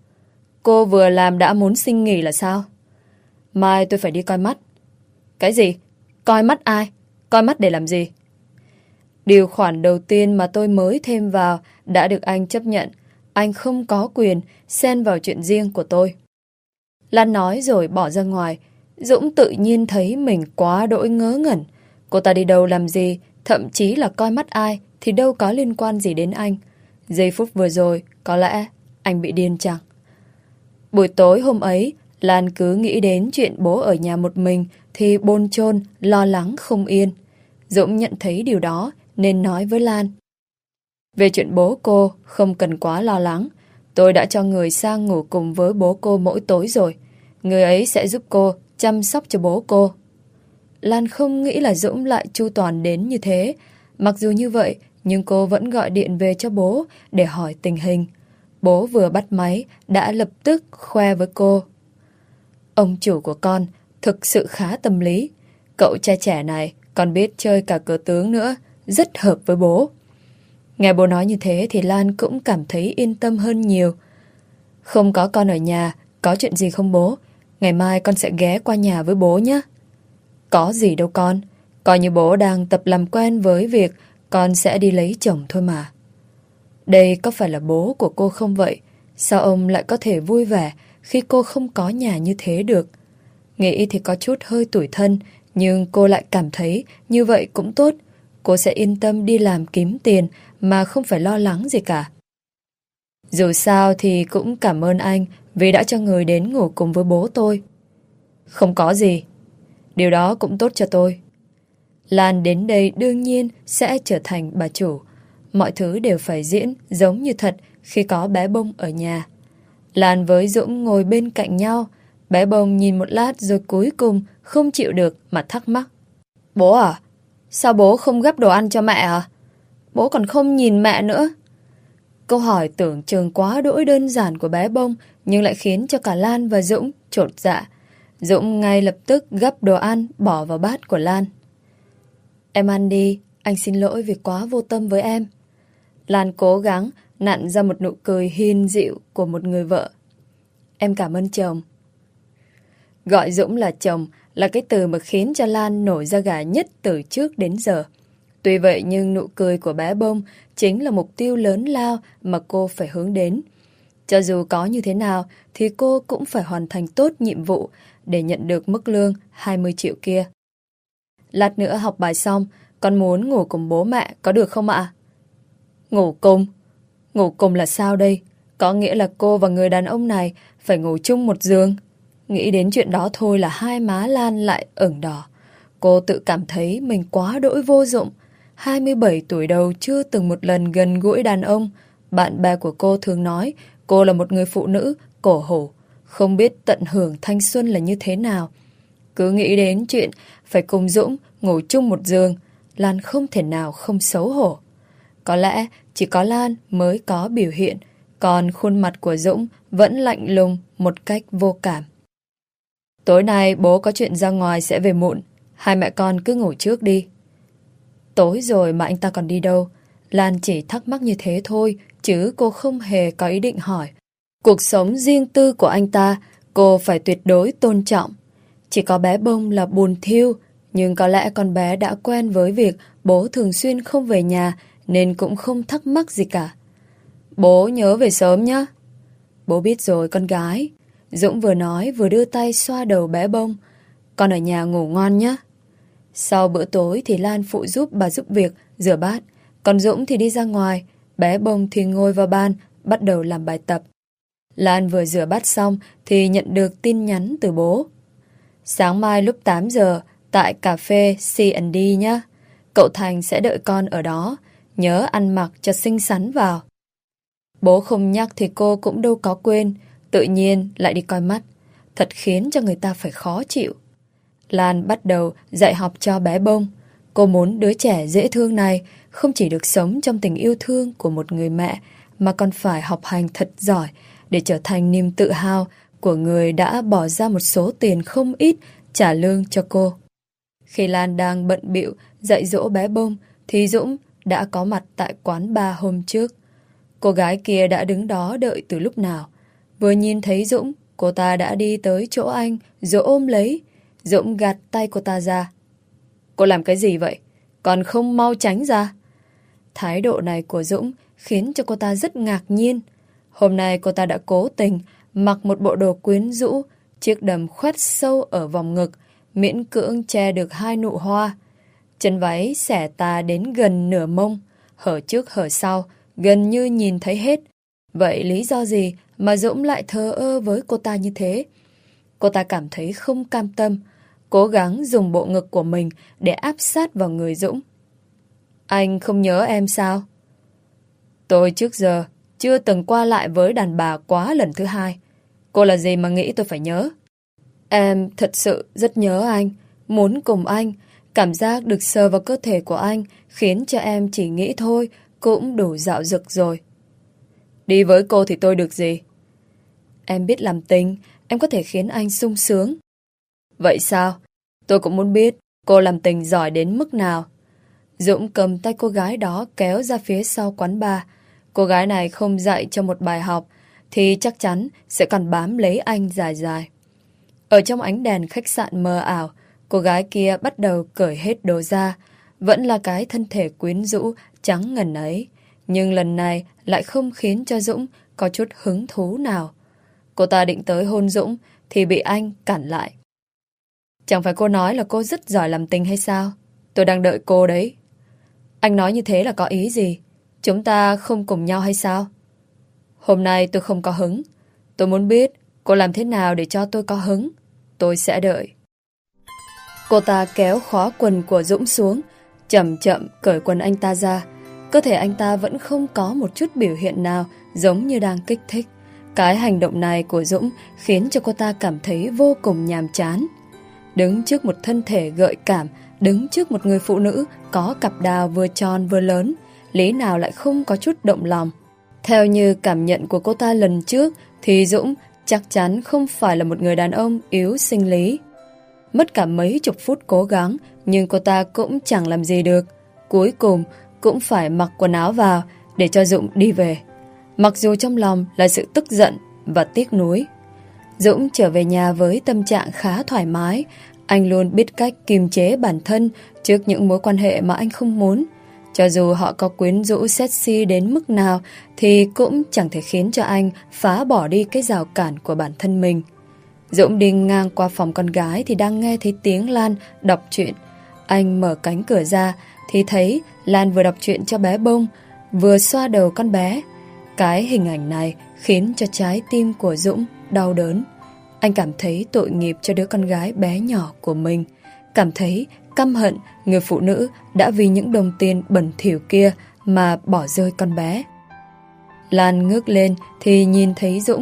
A: Cô vừa làm đã muốn xin nghỉ là sao? Mai tôi phải đi coi mắt. Cái gì? Coi mắt ai? Coi mắt để làm gì? Điều khoản đầu tiên mà tôi mới thêm vào đã được anh chấp nhận. Anh không có quyền xen vào chuyện riêng của tôi. Lan nói rồi bỏ ra ngoài. Dũng tự nhiên thấy mình quá đỗi ngớ ngẩn. Cô ta đi đâu làm gì, thậm chí là coi mắt ai thì đâu có liên quan gì đến anh. Giây phút vừa rồi, có lẽ anh bị điên chăng? Buổi tối hôm ấy, Lan cứ nghĩ đến chuyện bố ở nhà một mình thì bồn chồn, lo lắng không yên. Dũng nhận thấy điều đó nên nói với Lan. Về chuyện bố cô, không cần quá lo lắng. Tôi đã cho người sang ngủ cùng với bố cô mỗi tối rồi. Người ấy sẽ giúp cô chăm sóc cho bố cô. Lan không nghĩ là Dũng lại chu toàn đến như thế. Mặc dù như vậy, nhưng cô vẫn gọi điện về cho bố để hỏi tình hình. Bố vừa bắt máy đã lập tức khoe với cô. Ông chủ của con thực sự khá tâm lý. Cậu trai trẻ này còn biết chơi cả cờ tướng nữa, rất hợp với bố. Nghe bố nói như thế thì Lan cũng cảm thấy yên tâm hơn nhiều. Không có con ở nhà, có chuyện gì không bố? Ngày mai con sẽ ghé qua nhà với bố nhé. Có gì đâu con, coi như bố đang tập làm quen với việc con sẽ đi lấy chồng thôi mà. Đây có phải là bố của cô không vậy? Sao ông lại có thể vui vẻ khi cô không có nhà như thế được? Nghĩ thì có chút hơi tủi thân, nhưng cô lại cảm thấy như vậy cũng tốt. Cô sẽ yên tâm đi làm kiếm tiền mà không phải lo lắng gì cả. Dù sao thì cũng cảm ơn anh vì đã cho người đến ngủ cùng với bố tôi. Không có gì. Điều đó cũng tốt cho tôi. Lan đến đây đương nhiên sẽ trở thành bà chủ. Mọi thứ đều phải diễn giống như thật khi có bé Bông ở nhà. Lan với Dũng ngồi bên cạnh nhau. Bé Bông nhìn một lát rồi cuối cùng không chịu được mà thắc mắc. Bố à? Sao bố không gắp đồ ăn cho mẹ à? Bố còn không nhìn mẹ nữa. Câu hỏi tưởng chừng quá đỗi đơn giản của bé Bông nhưng lại khiến cho cả Lan và Dũng chột dạ. Dũng ngay lập tức gắp đồ ăn bỏ vào bát của Lan. Em ăn đi, anh xin lỗi vì quá vô tâm với em. Lan cố gắng nặn ra một nụ cười hiền dịu của một người vợ. Em cảm ơn chồng. Gọi Dũng là chồng là cái từ mà khiến cho Lan nổi da gà nhất từ trước đến giờ. Tuy vậy nhưng nụ cười của bé Bông chính là mục tiêu lớn lao mà cô phải hướng đến. Cho dù có như thế nào thì cô cũng phải hoàn thành tốt nhiệm vụ để nhận được mức lương 20 triệu kia. Lát nữa học bài xong, con muốn ngủ cùng bố mẹ có được không ạ? Ngủ cùng? Ngủ cùng là sao đây? Có nghĩa là cô và người đàn ông này phải ngủ chung một giường. Nghĩ đến chuyện đó thôi là hai má Lan lại ửng đỏ. Cô tự cảm thấy mình quá đỗi vô dụng. 27 tuổi đầu chưa từng một lần gần gũi đàn ông. Bạn bè của cô thường nói cô là một người phụ nữ cổ hủ, không biết tận hưởng thanh xuân là như thế nào. Cứ nghĩ đến chuyện phải cùng Dũng ngủ chung một giường, Lan không thể nào không xấu hổ. Có lẽ chỉ có Lan mới có biểu hiện, còn khuôn mặt của Dũng vẫn lạnh lùng một cách vô cảm. Tối nay bố có chuyện ra ngoài sẽ về muộn, hai mẹ con cứ ngủ trước đi. Tối rồi mà anh ta còn đi đâu? Lan chỉ thắc mắc như thế thôi, chứ cô không hề có ý định hỏi. Cuộc sống riêng tư của anh ta, cô phải tuyệt đối tôn trọng. Chỉ có bé Bông là buồn thiu, nhưng có lẽ con bé đã quen với việc bố thường xuyên không về nhà, nên cũng không thắc mắc gì cả. Bố nhớ về sớm nhé. Bố biết rồi con gái. Dũng vừa nói vừa đưa tay xoa đầu bé Bông. Con ở nhà ngủ ngon nhé. Sau bữa tối thì Lan phụ giúp bà giúp việc, rửa bát. Còn Dũng thì đi ra ngoài. Bé Bông thì ngồi vào ban, bắt đầu làm bài tập. Lan vừa rửa bát xong thì nhận được tin nhắn từ bố. Sáng mai lúc 8 giờ, tại cà phê C&D nhé. Cậu Thành sẽ đợi con ở đó. Nhớ ăn mặc cho xinh xắn vào. Bố không nhắc thì cô cũng đâu có quên. Tự nhiên lại đi coi mắt. Thật khiến cho người ta phải khó chịu. Lan bắt đầu dạy học cho bé Bông. Cô muốn đứa trẻ dễ thương này không chỉ được sống trong tình yêu thương của một người mẹ, mà còn phải học hành thật giỏi để trở thành niềm tự hào của người đã bỏ ra một số tiền không ít trả lương cho cô. Khi Lan đang bận bịu dạy dỗ bé Bông thì Dũng đã có mặt tại quán bar hôm trước. Cô gái kia đã đứng đó đợi từ lúc nào. Vừa nhìn thấy Dũng, cô ta đã đi tới chỗ anh rồi ôm lấy. Dũng gạt tay cô ta ra. Cô làm cái gì vậy? Còn không mau tránh ra. Thái độ này của Dũng khiến cho cô ta rất ngạc nhiên. Hôm nay cô ta đã cố tình mặc một bộ đồ quyến rũ, chiếc đầm khoét sâu ở vòng ngực, miễn cưỡng che được hai nụ hoa. Chân váy xẻ tà đến gần nửa mông, hở trước hở sau, gần như nhìn thấy hết. Vậy lý do gì mà Dũng lại thờ ơ với cô ta như thế? Cô ta cảm thấy không cam tâm, cố gắng dùng bộ ngực của mình để áp sát vào người Dũng. Anh không nhớ em sao? Tôi trước giờ chưa từng qua lại với đàn bà quá lần thứ hai. Cô là gì mà nghĩ tôi phải nhớ? Em thật sự rất nhớ anh, muốn cùng anh. Cảm giác được sờ vào cơ thể của anh khiến cho em chỉ nghĩ thôi cũng đủ dạo dực rồi. Đi với cô thì tôi được gì? Em biết làm tình, em có thể khiến anh sung sướng. Vậy sao? Tôi cũng muốn biết cô làm tình giỏi đến mức nào. Dũng cầm tay cô gái đó kéo ra phía sau quán bar. Cô gái này không dạy cho một bài học thì chắc chắn sẽ còn bám lấy anh dài dài. Ở trong ánh đèn khách sạn mờ ảo, cô gái kia bắt đầu cởi hết đồ ra. Vẫn là cái thân thể quyến rũ trắng ngần ấy, nhưng lần này lại không khiến cho Dũng có chút hứng thú nào. Cô ta định tới hôn Dũng thì bị anh cản lại. Chẳng phải cô nói là cô rất giỏi làm tình hay sao? Tôi đang đợi cô đấy. Anh nói như thế là có ý gì? Chúng ta không cùng nhau hay sao? Hôm nay tôi không có hứng. Tôi muốn biết cô làm thế nào để cho tôi có hứng. Tôi sẽ đợi. Cô ta kéo khóa quần của Dũng xuống, chậm chậm cởi quần anh ta ra. Cơ thể anh ta vẫn không có một chút biểu hiện nào giống như đang kích thích. Cái hành động này của Dũng khiến cho cô ta cảm thấy vô cùng nhàm chán. Đứng trước một thân thể gợi cảm, đứng trước một người phụ nữ có cặp đào vừa tròn vừa lớn, lý nào lại không có chút động lòng. Theo như cảm nhận của cô ta lần trước thì Dũng chắc chắn không phải là một người đàn ông yếu sinh lý. Mất cả mấy chục phút cố gắng, nhưng cô ta cũng chẳng làm gì được. Cuối cùng cũng phải mặc quần áo vào để cho Dũng đi về. Mặc dù trong lòng là sự tức giận và tiếc nuối. Dũng trở về nhà với tâm trạng khá thoải mái. Anh luôn biết cách kiềm chế bản thân trước những mối quan hệ mà anh không muốn. Cho dù họ có quyến rũ sexy đến mức nào thì cũng chẳng thể khiến cho anh phá bỏ đi cái rào cản của bản thân mình. Dũng đi ngang qua phòng con gái thì đang nghe thấy tiếng Lan đọc truyện. Anh mở cánh cửa ra thì thấy Lan vừa đọc truyện cho bé Bông, vừa xoa đầu con bé. Cái hình ảnh này khiến cho trái tim của Dũng đau đớn. Anh cảm thấy tội nghiệp cho đứa con gái bé nhỏ của mình, cảm thấy căm hận người phụ nữ đã vì những đồng tiền bẩn thỉu kia mà bỏ rơi con bé. Lan ngước lên thì nhìn thấy Dũng.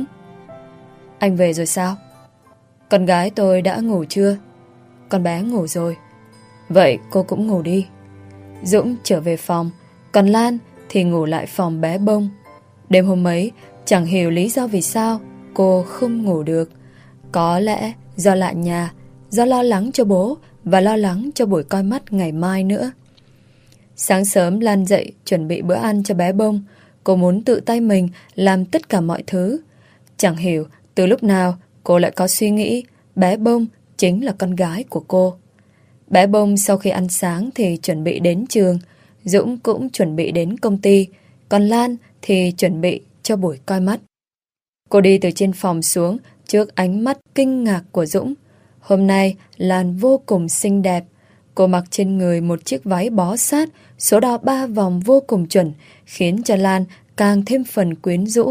A: Anh về rồi sao? Con gái tôi đã ngủ chưa? Con bé ngủ rồi. Vậy cô cũng ngủ đi. Dũng trở về phòng, còn Lan thì ngủ lại phòng bé Bông. Đêm hôm ấy, chẳng hiểu lý do vì sao cô không ngủ được. Có lẽ do lạ nhà, do lo lắng cho bố và lo lắng cho buổi coi mắt ngày mai nữa. Sáng sớm Lan dậy chuẩn bị bữa ăn cho bé Bông. Cô muốn tự tay mình làm tất cả mọi thứ. Chẳng hiểu từ lúc nào cô lại có suy nghĩ bé Bông chính là con gái của cô. Bé Bông sau khi ăn sáng thì chuẩn bị đến trường. Dũng cũng chuẩn bị đến công ty. Còn Lan thì chuẩn bị cho buổi coi mắt. Cô đi từ trên phòng xuống trước ánh mắt kinh ngạc của Dũng. Hôm nay Lan vô cùng xinh đẹp. Cô mặc trên người một chiếc váy bó sát, số đo 3 vòng vô cùng chuẩn, khiến cho Lan càng thêm phần quyến rũ.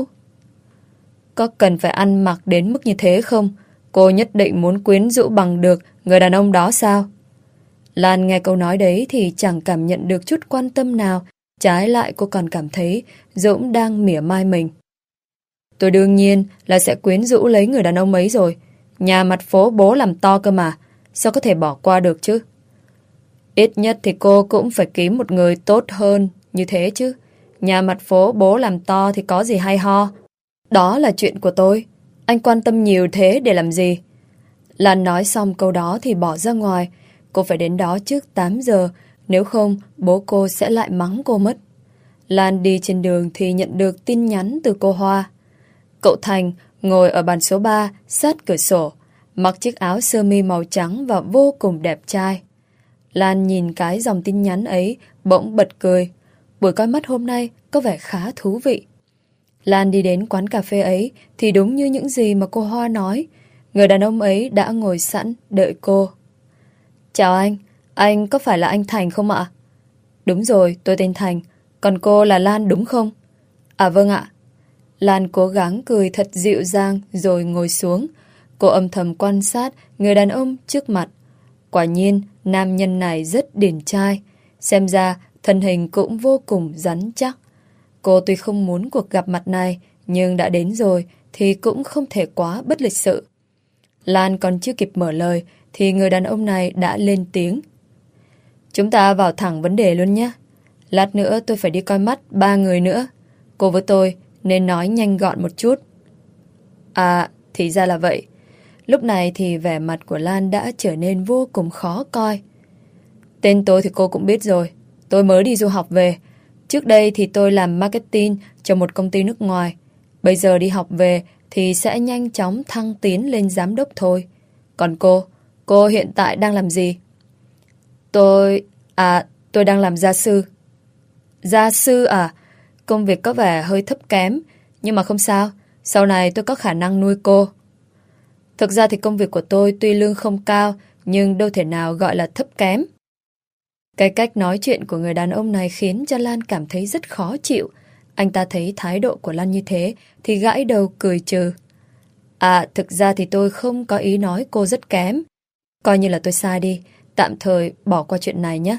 A: Có cần phải ăn mặc đến mức như thế không? Cô nhất định muốn quyến rũ bằng được người đàn ông đó sao? Lan nghe câu nói đấy thì chẳng cảm nhận được chút quan tâm nào. Trái lại cô còn cảm thấy Dũng đang mỉa mai mình. Tôi đương nhiên là sẽ quyến rũ lấy người đàn ông ấy rồi. Nhà mặt phố bố làm to cơ mà, sao có thể bỏ qua được chứ? Ít nhất thì cô cũng phải kiếm một người tốt hơn như thế chứ. Nhà mặt phố bố làm to thì có gì hay ho. Đó là chuyện của tôi. Anh quan tâm nhiều thế để làm gì? Lan nói xong câu đó thì bỏ ra ngoài. Cô phải đến đó trước 8 giờ, nếu không bố cô sẽ lại mắng cô mất. Lan đi trên đường thì nhận được tin nhắn từ cô Hoa. Cậu Thành ngồi ở bàn số 3 sát cửa sổ, mặc chiếc áo sơ mi màu trắng và vô cùng đẹp trai. Lan nhìn cái dòng tin nhắn ấy bỗng bật cười. Buổi coi mắt hôm nay có vẻ khá thú vị. Lan đi đến quán cà phê ấy thì đúng như những gì mà cô Hoa nói. Người đàn ông ấy đã ngồi sẵn đợi cô. Chào anh có phải là anh Thành không ạ? Đúng rồi, tôi tên Thành. Còn cô là Lan đúng không? À vâng ạ. Lan cố gắng cười thật dịu dàng rồi ngồi xuống. Cô âm thầm quan sát người đàn ông trước mặt. Quả nhiên, nam nhân này rất điển trai. Xem ra, thân hình cũng vô cùng rắn chắc. Cô tuy không muốn cuộc gặp mặt này, nhưng đã đến rồi thì cũng không thể quá bất lịch sự. Lan còn chưa kịp mở lời thì người đàn ông này đã lên tiếng. Chúng ta vào thẳng vấn đề luôn nhé. Lát nữa tôi phải đi coi mắt 3 người nữa. Cô với tôi nên nói nhanh gọn một chút. À, thì ra là vậy. Lúc này thì vẻ mặt của Lan đã trở nên vô cùng khó coi. Tên tôi thì cô cũng biết rồi. Tôi mới đi du học về. Trước đây thì tôi làm marketing cho một công ty nước ngoài. Bây giờ đi học về thì sẽ nhanh chóng thăng tiến lên giám đốc thôi. Còn cô hiện tại đang làm gì? Tôi đang làm gia sư. Gia sư à? Công việc có vẻ hơi thấp kém, nhưng mà không sao. Sau này tôi có khả năng nuôi cô. Thực ra thì công việc của tôi tuy lương không cao, nhưng đâu thể nào gọi là thấp kém. Cái cách nói chuyện của người đàn ông này khiến cho Lan cảm thấy rất khó chịu. Anh ta thấy thái độ của Lan như thế thì gãi đầu cười trừ. À, thực ra thì tôi không có ý nói cô rất kém. Coi như là tôi sai đi. tạm thời bỏ qua chuyện này nhé.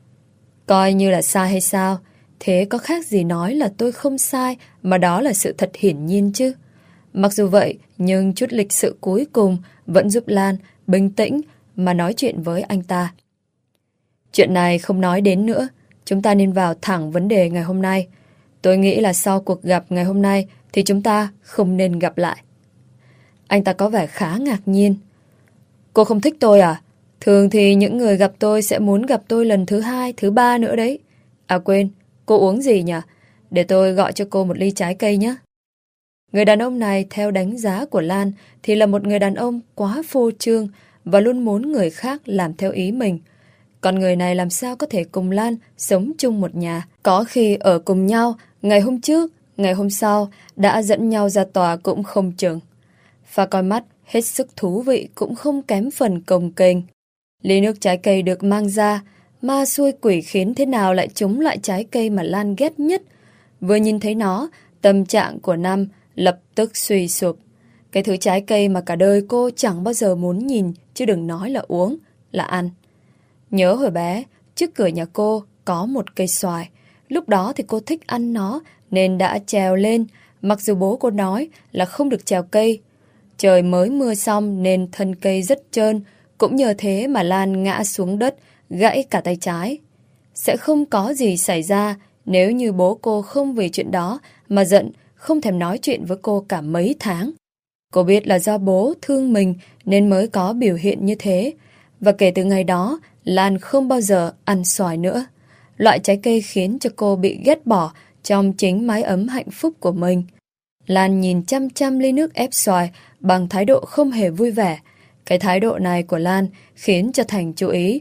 A: Coi như là sai hay sao? Thế có khác gì nói là tôi không sai, mà đó là sự thật hiển nhiên chứ. Mặc dù vậy, nhưng chút lịch sự cuối cùng vẫn giúp Lan bình tĩnh mà nói chuyện với anh ta. Chuyện này không nói đến nữa, chúng ta nên vào thẳng vấn đề ngày hôm nay. Tôi nghĩ là sau cuộc gặp ngày hôm nay thì chúng ta không nên gặp lại. Anh ta có vẻ khá ngạc nhiên. Cô không thích tôi à? Thường thì những người gặp tôi sẽ muốn gặp tôi lần thứ 2, thứ 3 nữa đấy. À quên, cô uống gì nhỉ? Để tôi gọi cho cô một ly trái cây nhé. Người đàn ông này theo đánh giá của Lan thì là một người đàn ông quá phô trương và luôn muốn người khác làm theo ý mình. Còn người này làm sao có thể cùng Lan sống chung một nhà? Có khi ở cùng nhau, ngày hôm trước, ngày hôm sau đã dẫn nhau ra tòa cũng không chừng. Pha coi mắt hết sức thú vị cũng không kém phần cồng kềnh. Ly nước trái cây được mang ra, ma xui quỷ khiến thế nào lại trúng loại trái cây mà Lan ghét nhất. Vừa nhìn thấy nó, tâm trạng của Nam lập tức suy sụp. Cái thứ trái cây mà cả đời cô chẳng bao giờ muốn nhìn, chứ đừng nói là uống, là ăn. Nhớ hồi bé, trước cửa nhà cô có một cây xoài. Lúc đó thì cô thích ăn nó nên đã trèo lên, mặc dù bố cô nói là không được trèo cây. Trời mới mưa xong nên thân cây rất trơn, cũng nhờ thế mà Lan ngã xuống đất, gãy cả tay trái. Sẽ không có gì xảy ra nếu như bố cô không vì chuyện đó mà giận, không thèm nói chuyện với cô cả mấy tháng. Cô biết là do bố thương mình nên mới có biểu hiện như thế. Và kể từ ngày đó, Lan không bao giờ ăn xoài nữa. Loại trái cây khiến cho cô bị ghét bỏ trong chính mái ấm hạnh phúc của mình. Lan nhìn chăm chăm ly nước ép xoài bằng thái độ không hề vui vẻ. Cái thái độ này của Lan khiến cho Thành chú ý.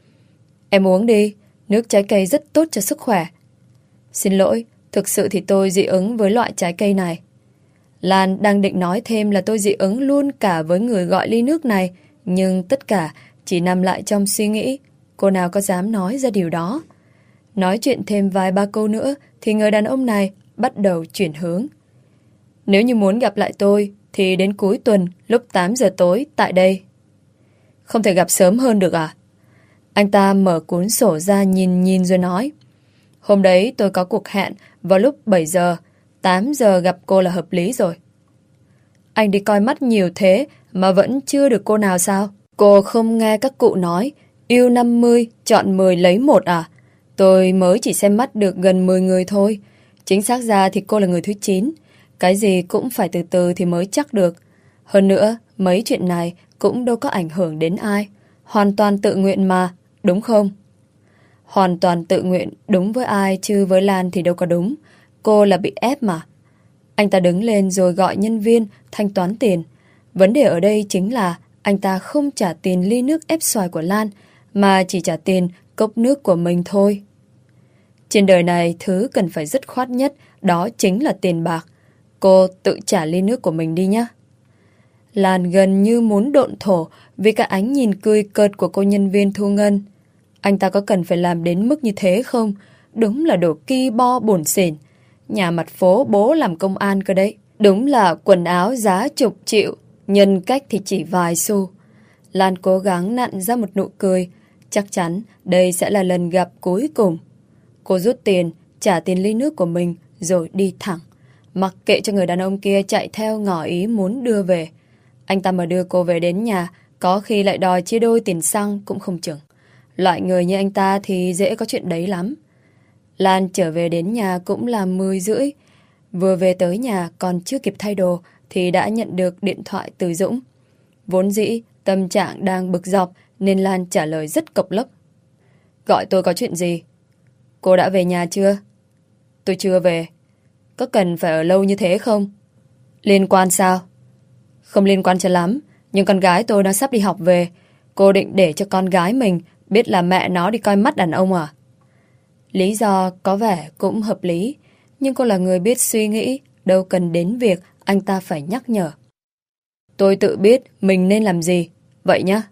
A: Em uống đi, nước trái cây rất tốt cho sức khỏe. Xin lỗi, thực sự thì tôi dị ứng với loại trái cây này. Lan đang định nói thêm là tôi dị ứng luôn cả với người gọi ly nước này, nhưng tất cả chỉ nằm lại trong suy nghĩ. Cô nào có dám nói ra điều đó. Nói chuyện thêm vài ba câu nữa thì người đàn ông này bắt đầu chuyển hướng. Nếu như muốn gặp lại tôi thì đến cuối tuần lúc 8 giờ tối tại đây. Không thể gặp sớm hơn được à? Anh ta mở cuốn sổ ra nhìn rồi nói. Hôm đấy tôi có cuộc hẹn vào lúc 7 giờ, 8 giờ gặp cô là hợp lý rồi. Anh đi coi mắt nhiều thế mà vẫn chưa được cô nào sao? Cô không nghe các cụ nói yêu 50, chọn 10 lấy 1 à? Tôi mới chỉ xem mắt được gần 10 người thôi. Chính xác ra thì cô là người thứ 9. Cái gì cũng phải từ từ thì mới chắc được. Hơn nữa, mấy chuyện này cũng đâu có ảnh hưởng đến ai. Hoàn toàn tự nguyện mà, đúng không? Hoàn toàn tự nguyện đúng với ai chứ với Lan thì đâu có đúng. Cô là bị ép mà. Anh ta đứng lên rồi gọi nhân viên thanh toán tiền. Vấn đề ở đây chính là anh ta không trả tiền ly nước ép xoài của Lan mà chỉ trả tiền cốc nước của mình thôi. Trên đời này thứ cần phải dứt khoát nhất đó chính là tiền bạc. Cô tự trả ly nước của mình đi nhé. Lan gần như muốn độn thổ vì cái ánh nhìn cười cợt của cô nhân viên thu ngân. Anh ta có cần phải làm đến mức như thế không? Đúng là đồ ki bo bủn xỉn. Nhà mặt phố bố làm công an cơ đấy. Đúng là quần áo giá chục triệu, nhân cách thì chỉ vài xu. Lan cố gắng nặn ra một nụ cười. Chắc chắn đây sẽ là lần gặp cuối cùng. Cô rút tiền, trả tiền ly nước của mình rồi đi thẳng. Mặc kệ cho người đàn ông kia chạy theo ngỏ ý muốn đưa về. Anh ta mà đưa cô về đến nhà, có khi lại đòi chia đôi tiền xăng cũng không chừng. Loại người như anh ta thì dễ có chuyện đấy lắm. Lan trở về đến nhà cũng là 10 rưỡi. Vừa về tới nhà còn chưa kịp thay đồ thì đã nhận được điện thoại từ Dũng. Vốn dĩ tâm trạng đang bực dọc nên Lan trả lời rất cộc lốc. Gọi tôi có chuyện gì? Cô đã về nhà chưa? Tôi chưa về. Có cần phải ở lâu như thế không? Liên quan sao? Không liên quan cho lắm, nhưng con gái tôi nó sắp đi học về. Cô định để cho con gái mình biết là mẹ nó đi coi mắt đàn ông à? Lý do có vẻ cũng hợp lý, nhưng cô là người biết suy nghĩ, đâu cần đến việc anh ta phải nhắc nhở. Tôi tự biết mình nên làm gì, vậy nhá.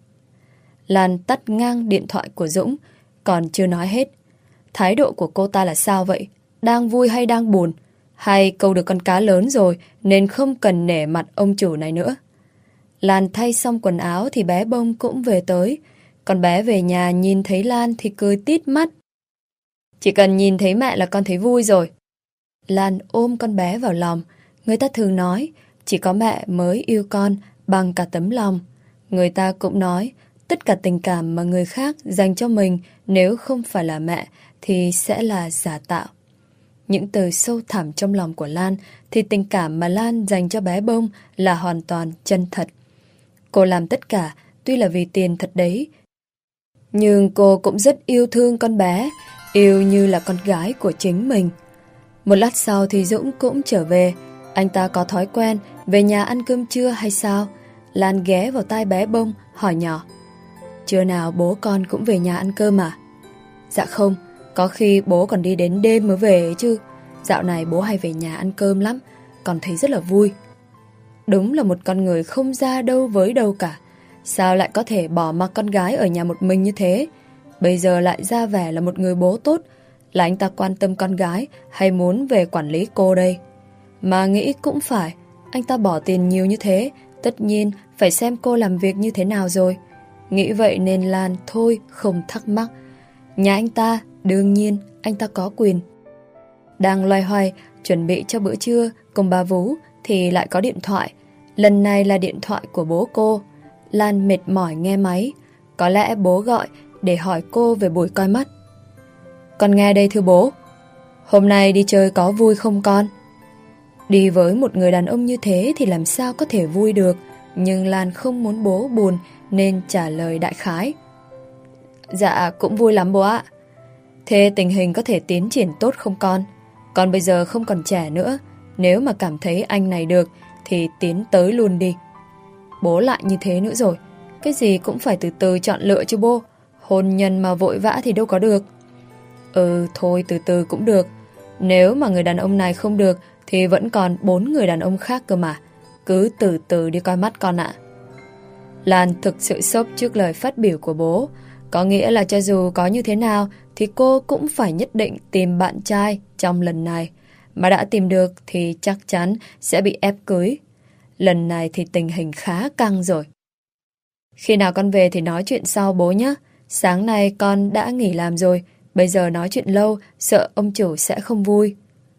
A: Lan tắt ngang điện thoại của Dũng, còn chưa nói hết. Thái độ của cô ta là sao vậy? Đang vui hay đang buồn? Hay câu được con cá lớn rồi nên không cần nể mặt ông chủ này nữa? Lan thay xong quần áo thì bé Bông cũng về tới. Con bé về nhà nhìn thấy Lan thì cười tít mắt. Chỉ cần nhìn thấy mẹ là con thấy vui rồi. Lan ôm con bé vào lòng. Người ta thường nói chỉ có mẹ mới yêu con bằng cả tấm lòng. Người ta cũng nói tất cả tình cảm mà người khác dành cho mình nếu không phải là mẹ thì sẽ là giả tạo. Những từ sâu thẳm trong lòng của Lan thì tình cảm mà Lan dành cho bé Bông là hoàn toàn chân thật. Cô làm tất cả tuy là vì tiền thật đấy, nhưng cô cũng rất yêu thương con bé, yêu như là con gái của chính mình. Một lát sau thì Dũng cũng trở về. Anh ta có thói quen về nhà ăn cơm trưa hay sao? Lan ghé vào tai bé Bông hỏi nhỏ. Trưa nào bố con cũng về nhà ăn cơm à? Dạ không, có khi bố còn đi đến đêm mới về ấy chứ. Dạo này bố hay về nhà ăn cơm lắm, con thấy rất là vui. Đúng là một con người không ra đâu với đâu cả. Sao lại có thể bỏ mặc con gái ở nhà một mình như thế? Bây giờ lại ra vẻ là một người bố tốt. Là anh ta quan tâm con gái hay muốn về quản lý cô đây? Mà nghĩ cũng phải, anh ta bỏ tiền nhiều như thế, tất nhiên phải xem cô làm việc như thế nào rồi. Nghĩ vậy nên Lan thôi không thắc mắc. Nhà anh ta, đương nhiên anh ta có quyền. Đang loay hoay chuẩn bị cho bữa trưa cùng bà Vú thì lại có điện thoại. Lần này là điện thoại của bố cô. Lan mệt mỏi nghe máy. Có lẽ bố gọi để hỏi cô về buổi coi mắt. Con nghe đây thưa bố. Hôm nay đi chơi có vui không con? Đi với một người đàn ông như thế thì làm sao có thể vui được. Nhưng Lan không muốn bố buồn nên trả lời đại khái. Dạ cũng vui lắm bố ạ. Thế tình hình có thể tiến triển tốt không con? Con bây giờ không còn trẻ nữa. Nếu mà cảm thấy anh này được thì tiến tới luôn đi. Bố lại như thế nữa rồi. Cái gì cũng phải từ từ chọn lựa chứ bố. Hôn nhân mà vội vã thì đâu có được. Thôi từ từ cũng được. Nếu mà người đàn ông này không được thì vẫn còn 4 người đàn ông khác cơ mà. Cứ từ từ đi coi mắt con ạ. Lan thực sự sốc trước lời phát biểu của bố. Có nghĩa là cho dù có như thế nào thì cô cũng phải nhất định tìm bạn trai trong lần này. Mà đã tìm được thì chắc chắn sẽ bị ép cưới. Lần này thì tình hình khá căng rồi. Khi nào con về thì nói chuyện sau bố nhé. Sáng nay con đã nghỉ làm rồi. Bây giờ nói chuyện lâu sợ ông chủ sẽ không vui.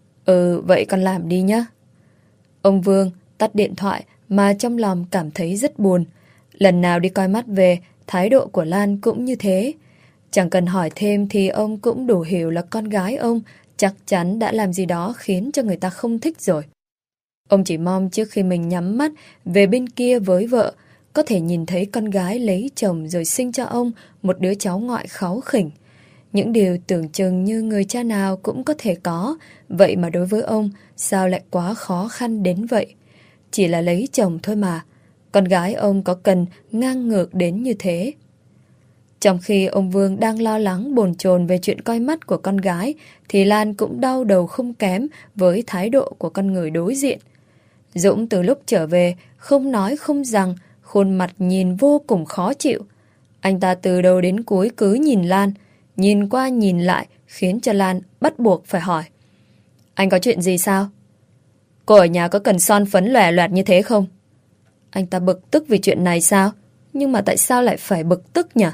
A: Vậy con làm đi nhé. Ông Vương tắt điện thoại mà trong lòng cảm thấy rất buồn. Lần nào đi coi mắt về, thái độ của Lan cũng như thế. Chẳng cần hỏi thêm thì ông cũng đủ hiểu là con gái ông chắc chắn đã làm gì đó khiến cho người ta không thích rồi. Ông chỉ mong trước khi mình nhắm mắt về bên kia với vợ, có thể nhìn thấy con gái lấy chồng rồi sinh cho ông một đứa cháu ngoại kháu khỉnh. Những điều tưởng chừng như người cha nào cũng có thể có, vậy mà đối với ông sao lại quá khó khăn đến vậy? Chỉ là lấy chồng thôi mà, con gái ông có cần ngang ngược đến như thế? Trong khi ông Vương đang lo lắng bồn chồn về chuyện coi mắt của con gái, thì Lan cũng đau đầu không kém với thái độ của con người đối diện. Dũng từ lúc trở về, không nói không rằng, khuôn mặt nhìn vô cùng khó chịu. Anh ta từ đầu đến cuối cứ nhìn Lan, nhìn qua nhìn lại khiến cho Lan bắt buộc phải hỏi. Anh có chuyện gì sao? Cô ở nhà có cần son phấn lòe loẹt như thế không? Anh ta bực tức vì chuyện này sao? Nhưng mà tại sao lại phải bực tức nhỉ?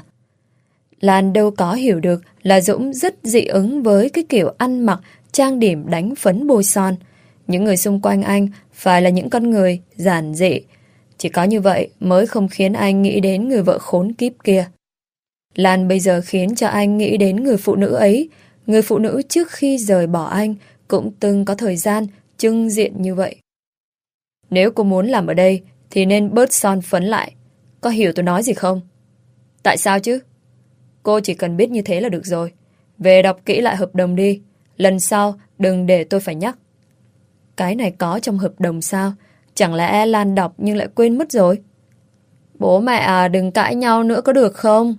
A: Lan đâu có hiểu được là Dũng rất dị ứng với cái kiểu ăn mặc, trang điểm đánh phấn bôi son. Những người xung quanh anh phải là những con người giản dị. Chỉ có như vậy mới không khiến anh nghĩ đến người vợ khốn kíp kia. Lan bây giờ khiến cho anh nghĩ đến người phụ nữ ấy. Người phụ nữ trước khi rời bỏ anh cũng từng có thời gian trưng diện như vậy. Nếu cô muốn làm ở đây thì nên bớt son phấn lại. Có hiểu tôi nói gì không? Tại sao chứ? Cô chỉ cần biết như thế là được rồi. Về đọc kỹ lại hợp đồng đi. Lần sau đừng để tôi phải nhắc. Cái này có trong hợp đồng sao? Chẳng lẽ Lan đọc nhưng lại quên mất rồi? Bố mẹ à, đừng cãi nhau nữa có được không?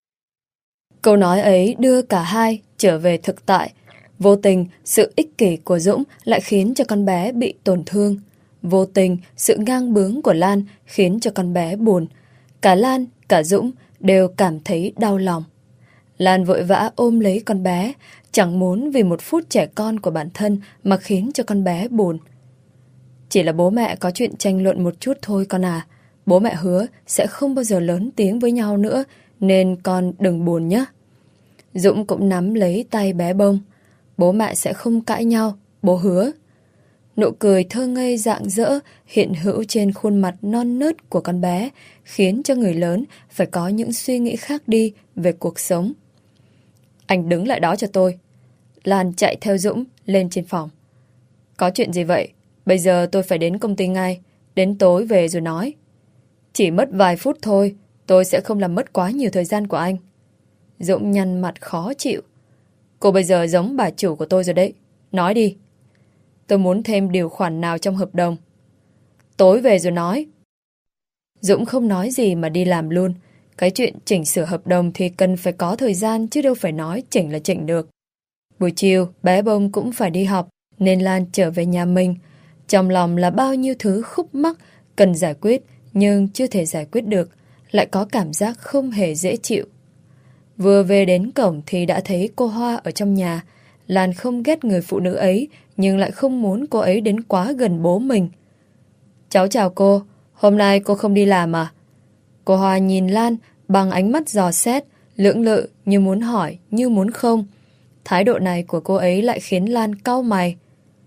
A: Câu nói ấy đưa cả hai trở về thực tại. Vô tình, sự ích kỷ của Dũng lại khiến cho con bé bị tổn thương. Vô tình, sự ngang bướng của Lan khiến cho con bé buồn. Cả Lan, cả Dũng đều cảm thấy đau lòng. Lan vội vã ôm lấy con bé, chẳng muốn vì một phút trẻ con của bản thân mà khiến cho con bé buồn. Chỉ là bố mẹ có chuyện tranh luận một chút thôi con à. Bố mẹ hứa sẽ không bao giờ lớn tiếng với nhau nữa nên con đừng buồn nhé. Dũng cũng nắm lấy tay bé Bông. Bố mẹ sẽ không cãi nhau, bố hứa. Nụ cười thơ ngây rạng rỡ hiện hữu trên khuôn mặt non nớt của con bé, khiến cho người lớn phải có những suy nghĩ khác đi về cuộc sống. Anh đứng lại đó cho tôi. Lan chạy theo Dũng lên trên phòng. Có chuyện gì vậy? Bây giờ tôi phải đến công ty ngay. Đến tối về rồi nói. Chỉ mất vài phút thôi, tôi sẽ không làm mất quá nhiều thời gian của anh. Dũng nhăn mặt khó chịu. Cô bây giờ giống bà chủ của tôi rồi đấy. Nói đi. Tôi muốn thêm điều khoản nào trong hợp đồng. Tối về rồi nói. Dũng không nói gì mà đi làm luôn. Cái chuyện chỉnh sửa hợp đồng thì cần phải có thời gian chứ đâu phải nói chỉnh là chỉnh được. Buổi chiều, bé Bông cũng phải đi học nên Lan trở về nhà mình. Trong lòng là bao nhiêu thứ khúc mắc cần giải quyết nhưng chưa thể giải quyết được, lại có cảm giác không hề dễ chịu. Vừa về đến cổng thì đã thấy cô Hoa ở trong nhà. Lan không ghét người phụ nữ ấy nhưng lại không muốn cô ấy đến quá gần bố mình. Cháu chào cô, hôm nay cô không đi làm à? Cô Hoa nhìn Lan bằng ánh mắt dò xét, lưỡng lự như muốn hỏi như muốn không. Thái độ này của cô ấy lại khiến Lan cau mày.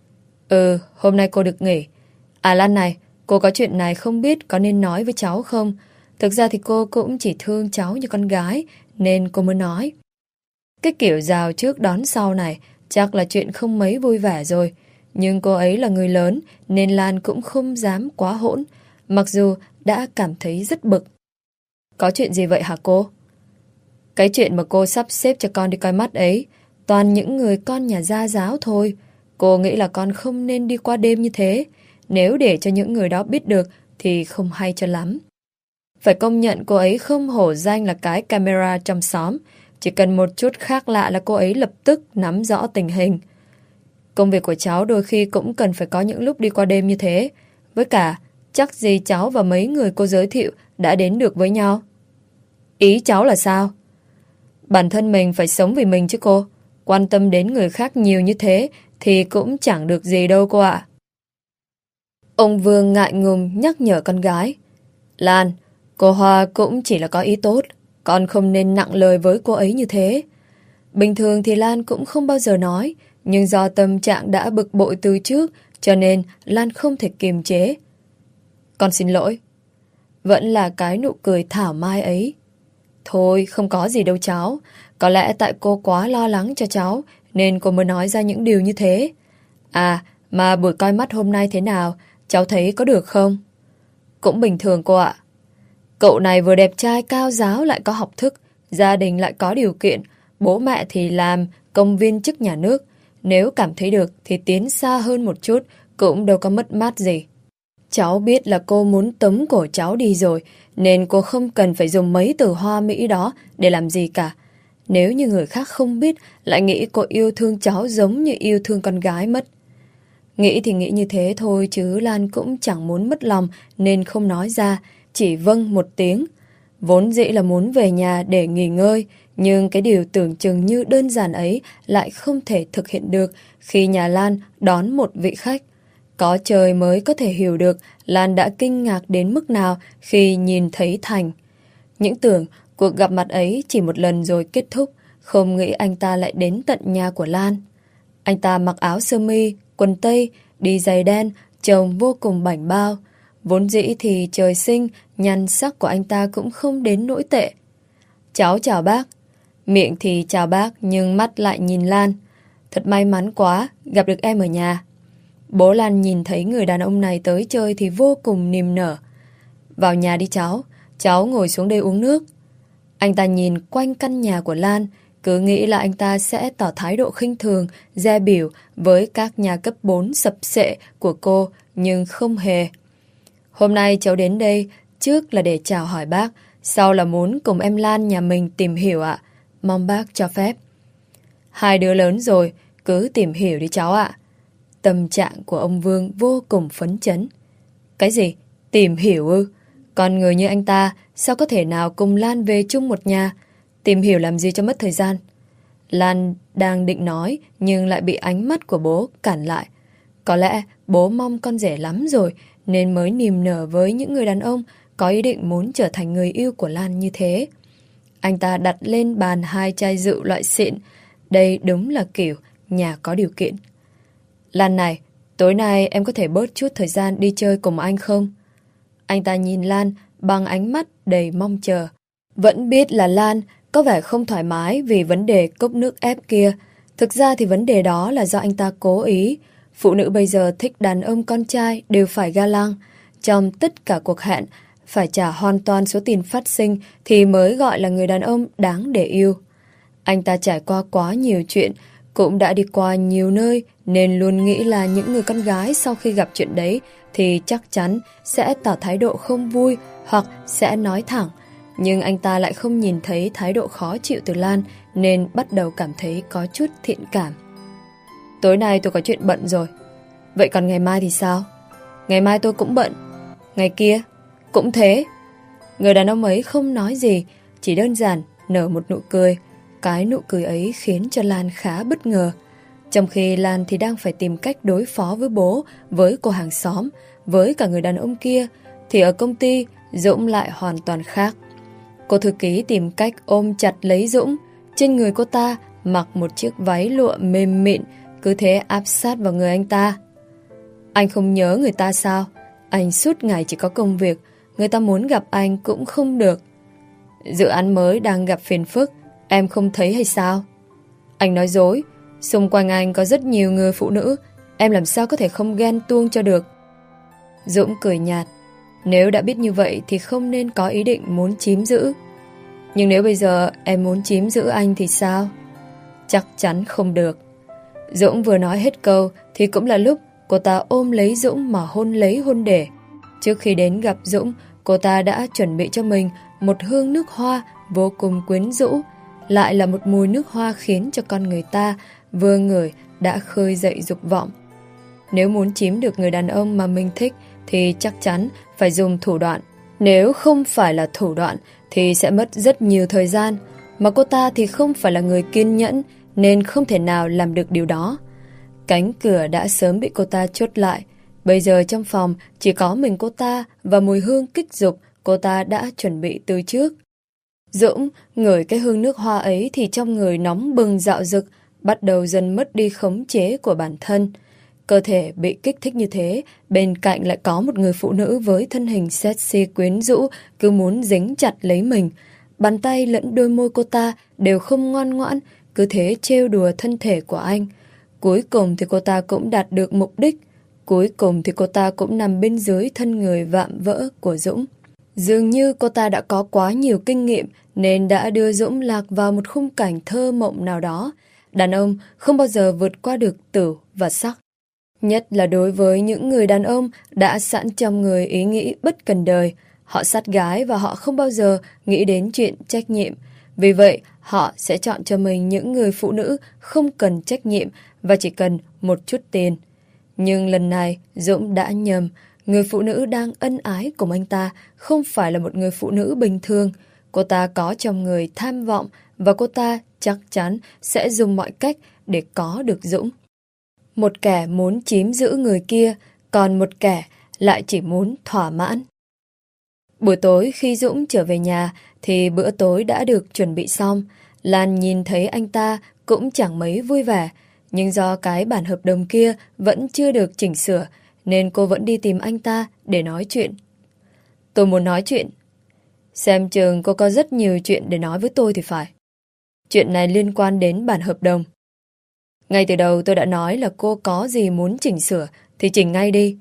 A: Hôm nay cô được nghỉ. À Lan này, cô có chuyện này không biết có nên nói với cháu không? Thực ra thì cô cũng chỉ thương cháu như con gái nên cô mới nói. Cái kiểu rào trước đón sau này chắc là chuyện không mấy vui vẻ rồi. Nhưng cô ấy là người lớn nên Lan cũng không dám quá hỗn, mặc dù đã cảm thấy rất bực. Có chuyện gì vậy hả cô? Cái chuyện mà cô sắp xếp cho con đi coi mắt ấy, toàn những người con nhà gia giáo thôi. Cô nghĩ là con không nên đi qua đêm như thế. Nếu để cho những người đó biết được thì không hay cho lắm. Phải công nhận cô ấy không hổ danh là cái camera trong xóm. Chỉ cần một chút khác lạ là cô ấy lập tức nắm rõ tình hình. Công việc của cháu đôi khi cũng cần phải có những lúc đi qua đêm như thế. Với cả, chắc gì cháu và mấy người cô giới thiệu đã đến được với nhau. Ý cháu là sao? Bản thân mình phải sống vì mình chứ cô. Quan tâm đến người khác nhiều như thế thì cũng chẳng được gì đâu cô ạ. Ông Vương ngại ngùng nhắc nhở con gái. Lan, cô Hoa cũng chỉ là có ý tốt. Con không nên nặng lời với cô ấy như thế. Bình thường thì Lan cũng không bao giờ nói, nhưng do tâm trạng đã bực bội từ trước, cho nên Lan không thể kiềm chế. Con xin lỗi. Vẫn là cái nụ cười thảo mai ấy. Thôi, không có gì đâu cháu. Có lẽ tại cô quá lo lắng cho cháu, nên cô mới nói ra những điều như thế. À, mà buổi coi mắt hôm nay thế nào? Cháu thấy có được không? Cũng bình thường cô ạ. Cậu này vừa đẹp trai cao giáo lại có học thức, gia đình lại có điều kiện, bố mẹ thì làm công viên chức nhà nước. Nếu cảm thấy được thì tiến xa hơn một chút, cũng đâu có mất mát gì. Cháu biết là cô muốn tống cổ cháu đi rồi, nên cô không cần phải dùng mấy từ hoa mỹ đó để làm gì cả. Nếu như người khác không biết, lại nghĩ cô yêu thương cháu giống như yêu thương con gái mất. Nghĩ thì nghĩ như thế thôi chứ Lan cũng chẳng muốn mất lòng nên không nói ra, chỉ vâng một tiếng. Vốn dĩ là muốn về nhà để nghỉ ngơi, nhưng cái điều tưởng chừng như đơn giản ấy lại không thể thực hiện được khi nhà Lan đón một vị khách. Có trời mới có thể hiểu được Lan đã kinh ngạc đến mức nào khi nhìn thấy Thành. Những tưởng cuộc gặp mặt ấy chỉ một lần rồi kết thúc, không nghĩ anh ta lại đến tận nhà của Lan. Anh ta mặc áo sơ mi, quần tây, đi giày đen, trông vô cùng bảnh bao. Vốn dĩ thì trời sinh, nhan sắc của anh ta cũng không đến nỗi tệ. Cháu chào bác. Miệng thì chào bác nhưng mắt lại nhìn Lan. Thật may mắn quá, gặp được em ở nhà. Bố Lan nhìn thấy người đàn ông này tới chơi thì vô cùng niềm nở. Vào nhà đi cháu ngồi xuống đây uống nước. Anh ta nhìn quanh căn nhà của Lan, cứ nghĩ là anh ta sẽ tỏ thái độ khinh thường, dè bỉu với các nhà cấp 4 sập sệ của cô, nhưng không hề. Hôm nay cháu đến đây, trước là để chào hỏi bác, sau là muốn cùng em Lan nhà mình tìm hiểu ạ. Mong bác cho phép. Hai đứa lớn rồi, cứ tìm hiểu đi cháu ạ. Tâm trạng của ông Vương vô cùng phấn chấn. Cái gì? Tìm hiểu ư? Con người như anh ta sao có thể nào cùng Lan về chung một nhà? Tìm hiểu làm gì cho mất thời gian? Lan đang định nói nhưng lại bị ánh mắt của bố cản lại. Có lẽ bố mong con rể lắm rồi nên mới niềm nở với những người đàn ông có ý định muốn trở thành người yêu của Lan như thế. Anh ta đặt lên bàn 2 chai rượu loại xịn. Đây đúng là kiểu nhà có điều kiện. Lan này, tối nay em có thể bớt chút thời gian đi chơi cùng anh không? Anh ta nhìn Lan bằng ánh mắt đầy mong chờ. Vẫn biết là Lan có vẻ không thoải mái vì vấn đề cốc nước ép kia. Thực ra thì vấn đề đó là do anh ta cố ý. Phụ nữ bây giờ thích đàn ông con trai đều phải ga lăng. Trong tất cả cuộc hẹn, phải trả hoàn toàn số tiền phát sinh thì mới gọi là người đàn ông đáng để yêu. Anh ta trải qua quá nhiều chuyện, cũng đã đi qua nhiều nơi nên luôn nghĩ là những người con gái sau khi gặp chuyện đấy thì chắc chắn sẽ tỏ thái độ không vui hoặc sẽ nói thẳng. Nhưng anh ta lại không nhìn thấy thái độ khó chịu từ Lan nên bắt đầu cảm thấy có chút thiện cảm. Tối nay tôi có chuyện bận rồi. Vậy còn ngày mai thì sao? Ngày mai tôi cũng bận. Ngày kia cũng thế. Người đàn ông ấy không nói gì, chỉ đơn giản nở một nụ cười. Cái nụ cười ấy khiến cho Lan khá bất ngờ. Trong khi Lan thì đang phải tìm cách đối phó với bố, với cô hàng xóm, với cả người đàn ông kia, thì ở công ty Dũng lại hoàn toàn khác. Cô thư ký tìm cách ôm chặt lấy Dũng. Trên người cô ta mặc một chiếc váy lụa mềm mịn, cứ thế áp sát vào người anh ta. Anh không nhớ người ta sao? Anh suốt ngày chỉ có công việc, người ta muốn gặp anh cũng không được. Dự án mới đang gặp phiền phức, em không thấy hay sao? Anh nói dối, xung quanh anh có rất nhiều người phụ nữ, em làm sao có thể không ghen tuông cho được? Dũng cười nhạt. Nếu đã biết như vậy thì không nên có ý định muốn chiếm giữ. Nhưng nếu bây giờ em muốn chiếm giữ anh thì sao? Chắc chắn không được. Dũng vừa nói hết câu thì cũng là lúc cô ta ôm lấy Dũng mà hôn lấy hôn để. Trước khi đến gặp Dũng, cô ta đã chuẩn bị cho mình một hương nước hoa vô cùng quyến rũ. Lại là một mùi nước hoa khiến cho con người ta vừa ngửi đã khơi dậy dục vọng. Nếu muốn chiếm được người đàn ông mà mình thích thì chắc chắn phải dùng thủ đoạn. Nếu không phải là thủ đoạn thì sẽ mất rất nhiều thời gian. Mà cô ta thì không phải là người kiên nhẫn nên không thể nào làm được điều đó. Cánh cửa đã sớm bị cô ta chốt lại. Bây giờ trong phòng chỉ có mình cô ta và mùi hương kích dục cô ta đã chuẩn bị từ trước. Dũng ngửi cái hương nước hoa ấy thì trong người nóng bừng dạo dực, bắt đầu dần mất đi khống chế của bản thân. Cơ thể bị kích thích như thế, bên cạnh lại có một người phụ nữ với thân hình sexy quyến rũ cứ muốn dính chặt lấy mình. Bàn tay lẫn đôi môi cô ta đều không ngoan ngoãn, cứ thế trêu đùa thân thể của anh. Cuối cùng thì cô ta cũng đạt được mục đích. Cuối cùng thì cô ta cũng nằm bên dưới thân người vạm vỡ của Dũng. Dường như cô ta đã có quá nhiều kinh nghiệm nên đã đưa Dũng lạc vào một khung cảnh thơ mộng nào đó. Đàn ông không bao giờ vượt qua được tử và sắc. Nhất là đối với những người đàn ông đã sẵn trong người ý nghĩ bất cần đời. Họ sát gái và họ không bao giờ nghĩ đến chuyện trách nhiệm. Vì vậy, họ sẽ chọn cho mình những người phụ nữ không cần trách nhiệm và chỉ cần một chút tiền. Nhưng lần này, Dũng đã nhầm. Người phụ nữ đang ân ái cùng anh ta không phải là một người phụ nữ bình thường. Cô ta có trong người tham vọng và cô ta chắc chắn sẽ dùng mọi cách để có được Dũng. Một kẻ muốn chiếm giữ người kia, còn một kẻ lại chỉ muốn thỏa mãn. Buổi tối khi Dũng trở về nhà thì bữa tối đã được chuẩn bị xong. Lan nhìn thấy anh ta cũng chẳng mấy vui vẻ, nhưng do cái bản hợp đồng kia vẫn chưa được chỉnh sửa nên cô vẫn đi tìm anh ta để nói chuyện. Tôi muốn nói chuyện. Xem chừng cô có rất nhiều chuyện để nói với tôi thì phải. Chuyện này liên quan đến bản hợp đồng. Ngay từ đầu tôi đã nói là cô có gì muốn chỉnh sửa thì chỉnh ngay đi.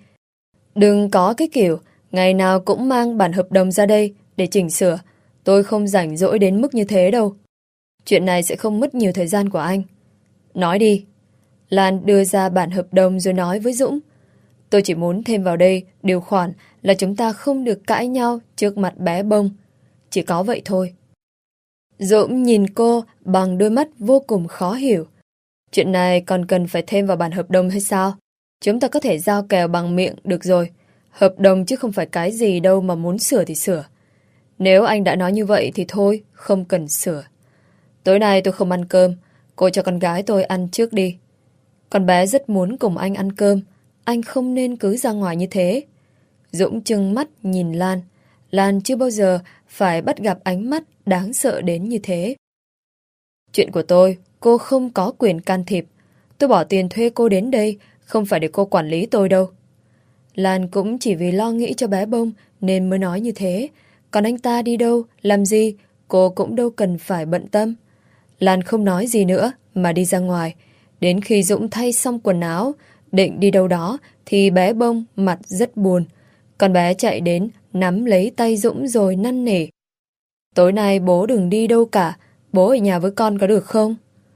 A: Đừng có cái kiểu ngày nào cũng mang bản hợp đồng ra đây để chỉnh sửa. Tôi không rảnh rỗi đến mức như thế đâu. Chuyện này sẽ không mất nhiều thời gian của anh. Nói đi. Lan đưa ra bản hợp đồng rồi nói với Dũng. Tôi chỉ muốn thêm vào đây điều khoản là chúng ta không được cãi nhau trước mặt bé bông. Chỉ có vậy thôi. Dũng nhìn cô bằng đôi mắt vô cùng khó hiểu. Chuyện này còn cần phải thêm vào bản hợp đồng hay sao? Chúng ta có thể giao kèo bằng miệng được rồi. Hợp đồng chứ không phải cái gì đâu mà muốn sửa thì sửa. Nếu anh đã nói như vậy thì thôi, không cần sửa. Tối nay tôi không ăn cơm. Cô cho con gái tôi ăn trước đi. Con bé rất muốn cùng anh ăn cơm. Anh không nên cứ ra ngoài như thế. Dũng trừng mắt nhìn Lan. Lan chưa bao giờ phải bắt gặp ánh mắt đáng sợ đến như thế. Chuyện của tôi, cô không có quyền can thiệp. Tôi bỏ tiền thuê cô đến đây, không phải để cô quản lý tôi đâu. Lan cũng chỉ vì lo nghĩ cho bé Bông nên mới nói như thế. Còn anh ta đi đâu, làm gì, cô cũng đâu cần phải bận tâm. Lan không nói gì nữa mà đi ra ngoài. Đến khi Dũng thay xong quần áo, định đi đâu đó, thì bé Bông mặt rất buồn. Con bé chạy đến, nắm lấy tay Dũng rồi năn nỉ. Tối nay bố đừng đi đâu cả, bố ở nhà với con có được không?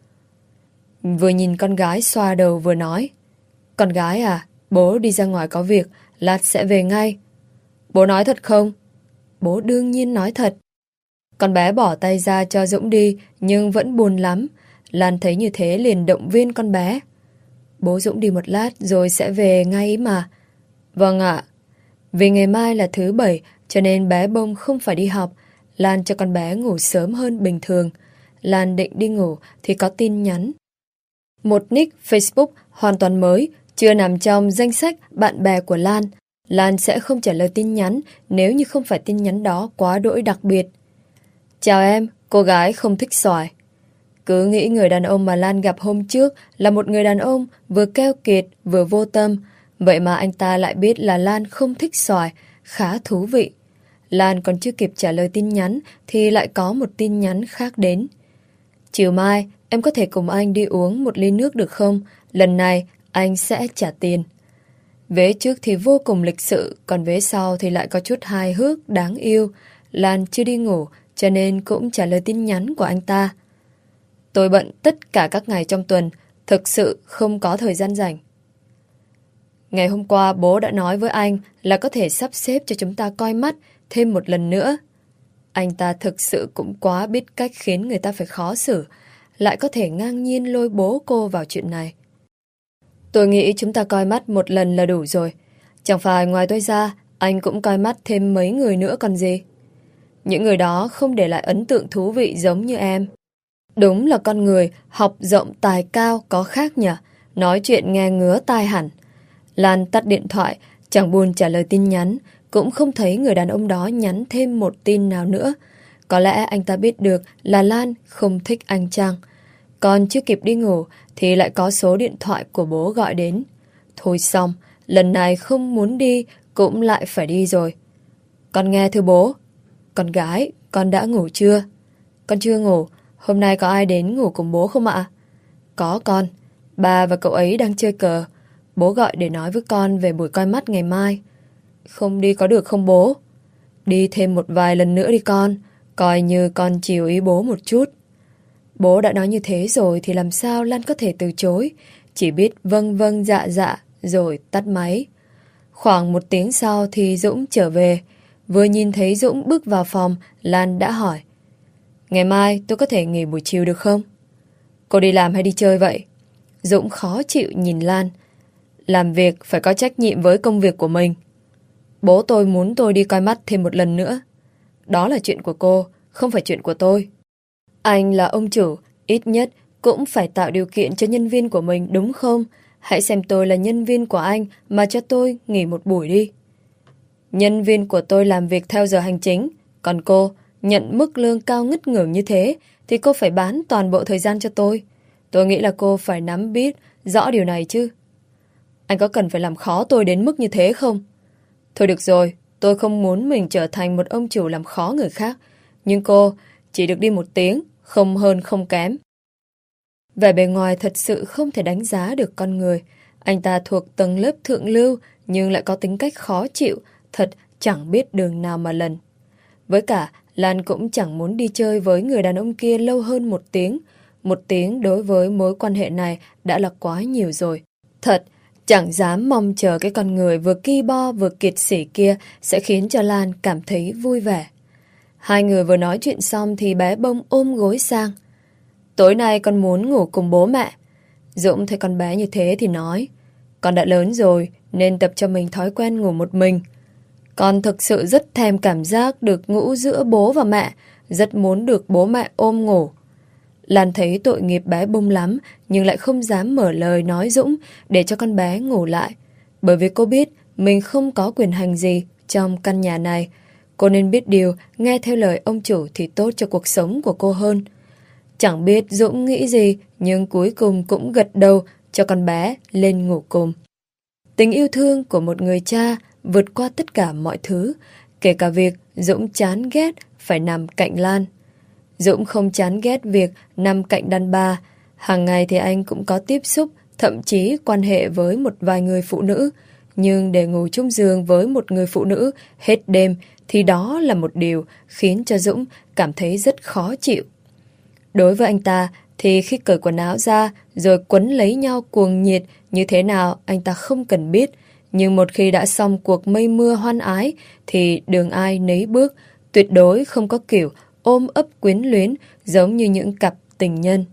A: Vừa nhìn con gái xoa đầu vừa nói. Con gái à, bố đi ra ngoài có việc, lát sẽ về ngay. Bố nói thật không? Bố đương nhiên nói thật. Con bé bỏ tay ra cho Dũng đi, nhưng vẫn buồn lắm. Lan thấy như thế liền động viên con bé. Bố Dũng đi một lát rồi sẽ về ngay mà. Vâng ạ. Vì ngày mai là thứ Bảy, cho nên bé Bông không phải đi học. Lan cho con bé ngủ sớm hơn bình thường. Lan định đi ngủ thì có tin nhắn. Một nick Facebook hoàn toàn mới, chưa nằm trong danh sách bạn bè của Lan. Lan sẽ không trả lời tin nhắn nếu như không phải tin nhắn đó quá đỗi đặc biệt. Chào em, cô gái không thích xoài. Cứ nghĩ người đàn ông mà Lan gặp hôm trước là một người đàn ông vừa keo kiệt vừa vô tâm. Vậy mà anh ta lại biết là Lan không thích xoài, khá thú vị. Lan còn chưa kịp trả lời tin nhắn thì lại có một tin nhắn khác đến. Chiều mai, em có thể cùng anh đi uống một ly nước được không? Lần này, anh sẽ trả tiền. Vế trước thì vô cùng lịch sự, còn vế sau thì lại có chút hài hước, đáng yêu. Lan chưa đi ngủ, cho nên cũng trả lời tin nhắn của anh ta. Tôi bận tất cả các ngày trong tuần, thực sự không có thời gian rảnh. Ngày hôm qua bố đã nói với anh là có thể sắp xếp cho chúng ta coi mắt thêm một lần nữa. Anh ta thực sự cũng quá biết cách khiến người ta phải khó xử, lại có thể ngang nhiên lôi bố cô vào chuyện này. Tôi nghĩ chúng ta coi mắt một lần là đủ rồi. Chẳng phải ngoài tôi ra, anh cũng coi mắt thêm mấy người nữa còn gì. Những người đó không để lại ấn tượng thú vị giống như em. Đúng là con người học rộng tài cao có khác nhỉ, nói chuyện nghe ngứa tai hẳn. Lan tắt điện thoại, chẳng buồn trả lời tin nhắn, cũng không thấy người đàn ông đó nhắn thêm một tin nào nữa. Có lẽ anh ta biết được là Lan không thích anh chăng. Còn chưa kịp đi ngủ thì lại có số điện thoại của bố gọi đến. Thôi xong, lần này không muốn đi cũng lại phải đi rồi. Con nghe thưa bố. Con gái, con đã ngủ chưa? Con chưa ngủ. Hôm nay có ai đến ngủ cùng bố không ạ? Có con. Bà và cậu ấy đang chơi cờ. Bố gọi để nói với con về buổi coi mắt ngày mai. Không đi có được không bố? Đi thêm một vài lần nữa đi con. Coi như con chiều ý bố một chút. Bố đã nói như thế rồi thì làm sao Lan có thể từ chối. Chỉ biết vâng vâng dạ dạ rồi tắt máy. Khoảng 1 tiếng sau thì Dũng trở về. Vừa nhìn thấy Dũng bước vào phòng, Lan đã hỏi. Ngày mai tôi có thể nghỉ buổi chiều được không? Cô đi làm hay đi chơi vậy? Dũng khó chịu nhìn Lan. Làm việc phải có trách nhiệm với công việc của mình. Bố tôi muốn tôi đi coi mắt thêm một lần nữa. Đó là chuyện của cô, không phải chuyện của tôi. Anh là ông chủ, ít nhất cũng phải tạo điều kiện cho nhân viên của mình đúng không? Hãy xem tôi là nhân viên của anh mà cho tôi nghỉ một buổi đi. Nhân viên của tôi làm việc theo giờ hành chính, còn cô nhận mức lương cao ngất ngưởng như thế thì cô phải bán toàn bộ thời gian cho tôi. Tôi nghĩ là cô phải nắm biết rõ điều này chứ. Anh có cần phải làm khó tôi đến mức như thế không? Thôi được rồi, tôi không muốn mình trở thành một ông chủ làm khó người khác. Nhưng cô chỉ được đi 1 tiếng, không hơn không kém. Vẻ bề ngoài thật sự không thể đánh giá được con người. Anh ta thuộc tầng lớp thượng lưu nhưng lại có tính cách khó chịu, thật chẳng biết đường nào mà lần. Với cả, Lan cũng chẳng muốn đi chơi với người đàn ông kia lâu hơn 1 tiếng. 1 tiếng đối với mối quan hệ này đã là quá nhiều rồi. Thật, chẳng dám mong chờ cái con người vừa ki bo vừa kiệt sỉ kia sẽ khiến cho Lan cảm thấy vui vẻ. Hai người vừa nói chuyện xong thì bé Bông ôm gối sang. Tối nay con muốn ngủ cùng bố mẹ. Dũng thấy con bé như thế thì nói. Con đã lớn rồi nên tập cho mình thói quen ngủ một mình. Con thực sự rất thèm cảm giác được ngủ giữa bố và mẹ, rất muốn được bố mẹ ôm ngủ. Lan thấy tội nghiệp bé Bông lắm nhưng lại không dám mở lời nói Dũng để cho con bé ngủ lại. Bởi vì cô biết mình không có quyền hành gì trong căn nhà này. Cô nên biết điều, nghe theo lời ông chủ thì tốt cho cuộc sống của cô hơn. Chẳng biết Dũng nghĩ gì, nhưng cuối cùng cũng gật đầu cho con bé lên ngủ cùng. Tình yêu thương của một người cha vượt qua tất cả mọi thứ, kể cả việc Dũng chán ghét phải nằm cạnh Lan. Dũng không chán ghét việc nằm cạnh đàn bà. Hàng ngày thì anh cũng có tiếp xúc, thậm chí quan hệ với một vài người phụ nữ. Nhưng để ngủ chung giường với một người phụ nữ hết đêm thì đó là một điều khiến cho Dũng cảm thấy rất khó chịu. Đối với anh ta thì khi cởi quần áo ra rồi quấn lấy nhau cuồng nhiệt như thế nào anh ta không cần biết. Nhưng một khi đã xong cuộc mây mưa hoan ái thì đường ai nấy bước, tuyệt đối không có kiểu ôm ấp quyến luyến giống như những cặp tình nhân.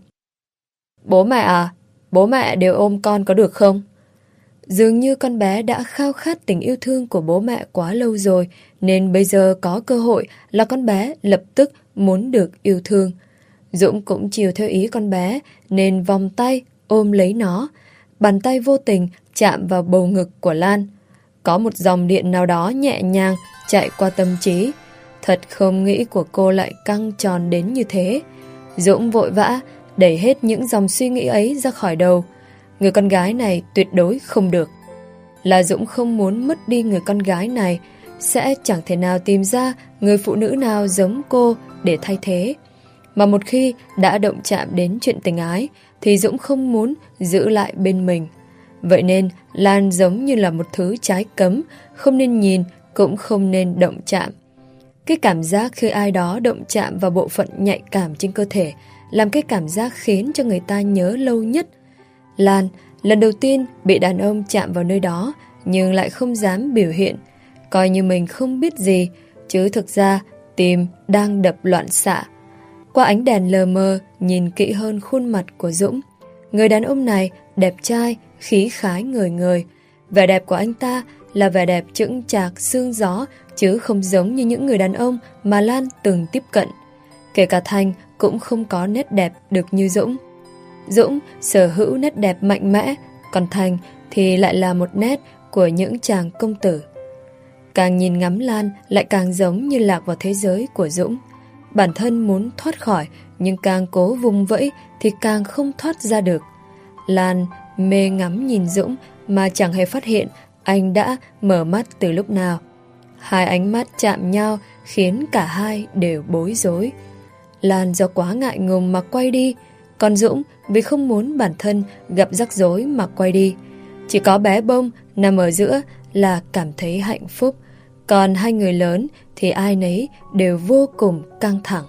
A: Bố mẹ à, bố mẹ đều ôm con có được không? Dường như con bé đã khao khát tình yêu thương của bố mẹ quá lâu rồi, nên bây giờ có cơ hội là con bé lập tức muốn được yêu thương. Dũng cũng chiều theo ý con bé, nên vòng tay ôm lấy nó. Bàn tay vô tình chạm vào bầu ngực của Lan. Có một dòng điện nào đó nhẹ nhàng chạy qua tâm trí. Thật không nghĩ của cô lại căng tròn đến như thế. Dũng vội vã đẩy hết những dòng suy nghĩ ấy ra khỏi đầu. Người con gái này tuyệt đối không được. Là Dũng không muốn mất đi người con gái này, sẽ chẳng thể nào tìm ra người phụ nữ nào giống cô để thay thế. Mà một khi đã động chạm đến chuyện tình ái thì Dũng không muốn giữ lại bên mình. Vậy nên Lan giống như là một thứ trái cấm, không nên nhìn cũng không nên động chạm. Cái cảm giác khi ai đó động chạm vào bộ phận nhạy cảm trên cơ thể làm cái cảm giác khiến cho người ta nhớ lâu nhất. Lan lần đầu tiên bị đàn ông chạm vào nơi đó nhưng lại không dám biểu hiện, coi như mình không biết gì, chứ thực ra tim đang đập loạn xạ. Qua ánh đèn lờ mờ nhìn kỹ hơn khuôn mặt của Dũng. Người đàn ông này đẹp trai, khí khái ngời ngời. Vẻ đẹp của anh ta là vẻ đẹp chững chạc sương gió, chứ không giống như những người đàn ông mà Lan từng tiếp cận. Kể cả Thành cũng không có nét đẹp được như Dũng. Dũng sở hữu nét đẹp mạnh mẽ, còn Thành thì lại là một nét của những chàng công tử. Càng nhìn ngắm Lan lại càng giống như lạc vào thế giới của Dũng. Bản thân muốn thoát khỏi, nhưng càng cố vùng vẫy thì càng không thoát ra được. Lan mê ngắm nhìn Dũng mà chẳng hề phát hiện anh đã mở mắt từ lúc nào. Hai ánh mắt chạm nhau khiến cả hai đều bối rối. Lan do quá ngại ngùng mà quay đi, còn Dũng vì không muốn bản thân gặp rắc rối mà quay đi. Chỉ có bé Bông nằm ở giữa là cảm thấy hạnh phúc, còn hai người lớn thì ai nấy đều vô cùng căng thẳng.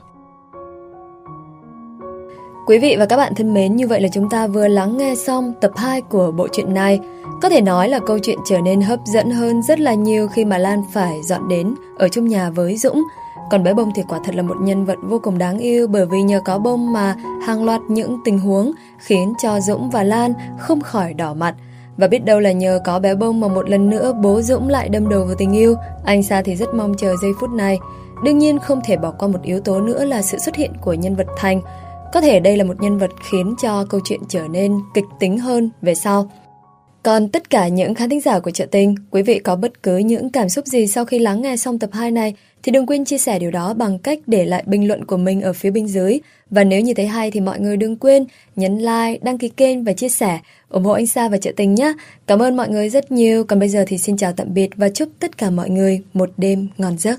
A: Quý vị và các bạn thân mến, như vậy là chúng ta vừa lắng nghe xong tập 2 của bộ truyện này. Có thể nói là câu chuyện trở nên hấp dẫn hơn rất là nhiều khi mà Lan phải dọn đến ở chung nhà với Dũng. Còn bé Bông thì quả thật là một nhân vật vô cùng đáng yêu, bởi vì nhờ có Bông mà hàng loạt những tình huống khiến cho Dũng và Lan không khỏi đỏ mặt. Và biết đâu là nhờ có bé Bông mà một lần nữa bố Dũng lại đâm đầu vào tình yêu. Anh Sa thì rất mong chờ giây phút này. Đương nhiên không thể bỏ qua một yếu tố nữa là sự xuất hiện của nhân vật Thành. Có thể đây là một nhân vật khiến cho câu chuyện trở nên kịch tính hơn về sau. Còn tất cả những khán thính giả của Chợ Tình, quý vị có bất cứ những cảm xúc gì sau khi lắng nghe xong tập 2 này thì đừng quên chia sẻ điều đó bằng cách để lại bình luận của mình ở phía bên dưới. Và nếu như thấy hay thì mọi người đừng quên nhấn like, đăng ký kênh và chia sẻ, ủng hộ anh Sa và Chợ Tình nhé. Cảm ơn mọi người rất nhiều. Còn bây giờ thì xin chào tạm biệt và chúc tất cả mọi người một đêm ngon giấc.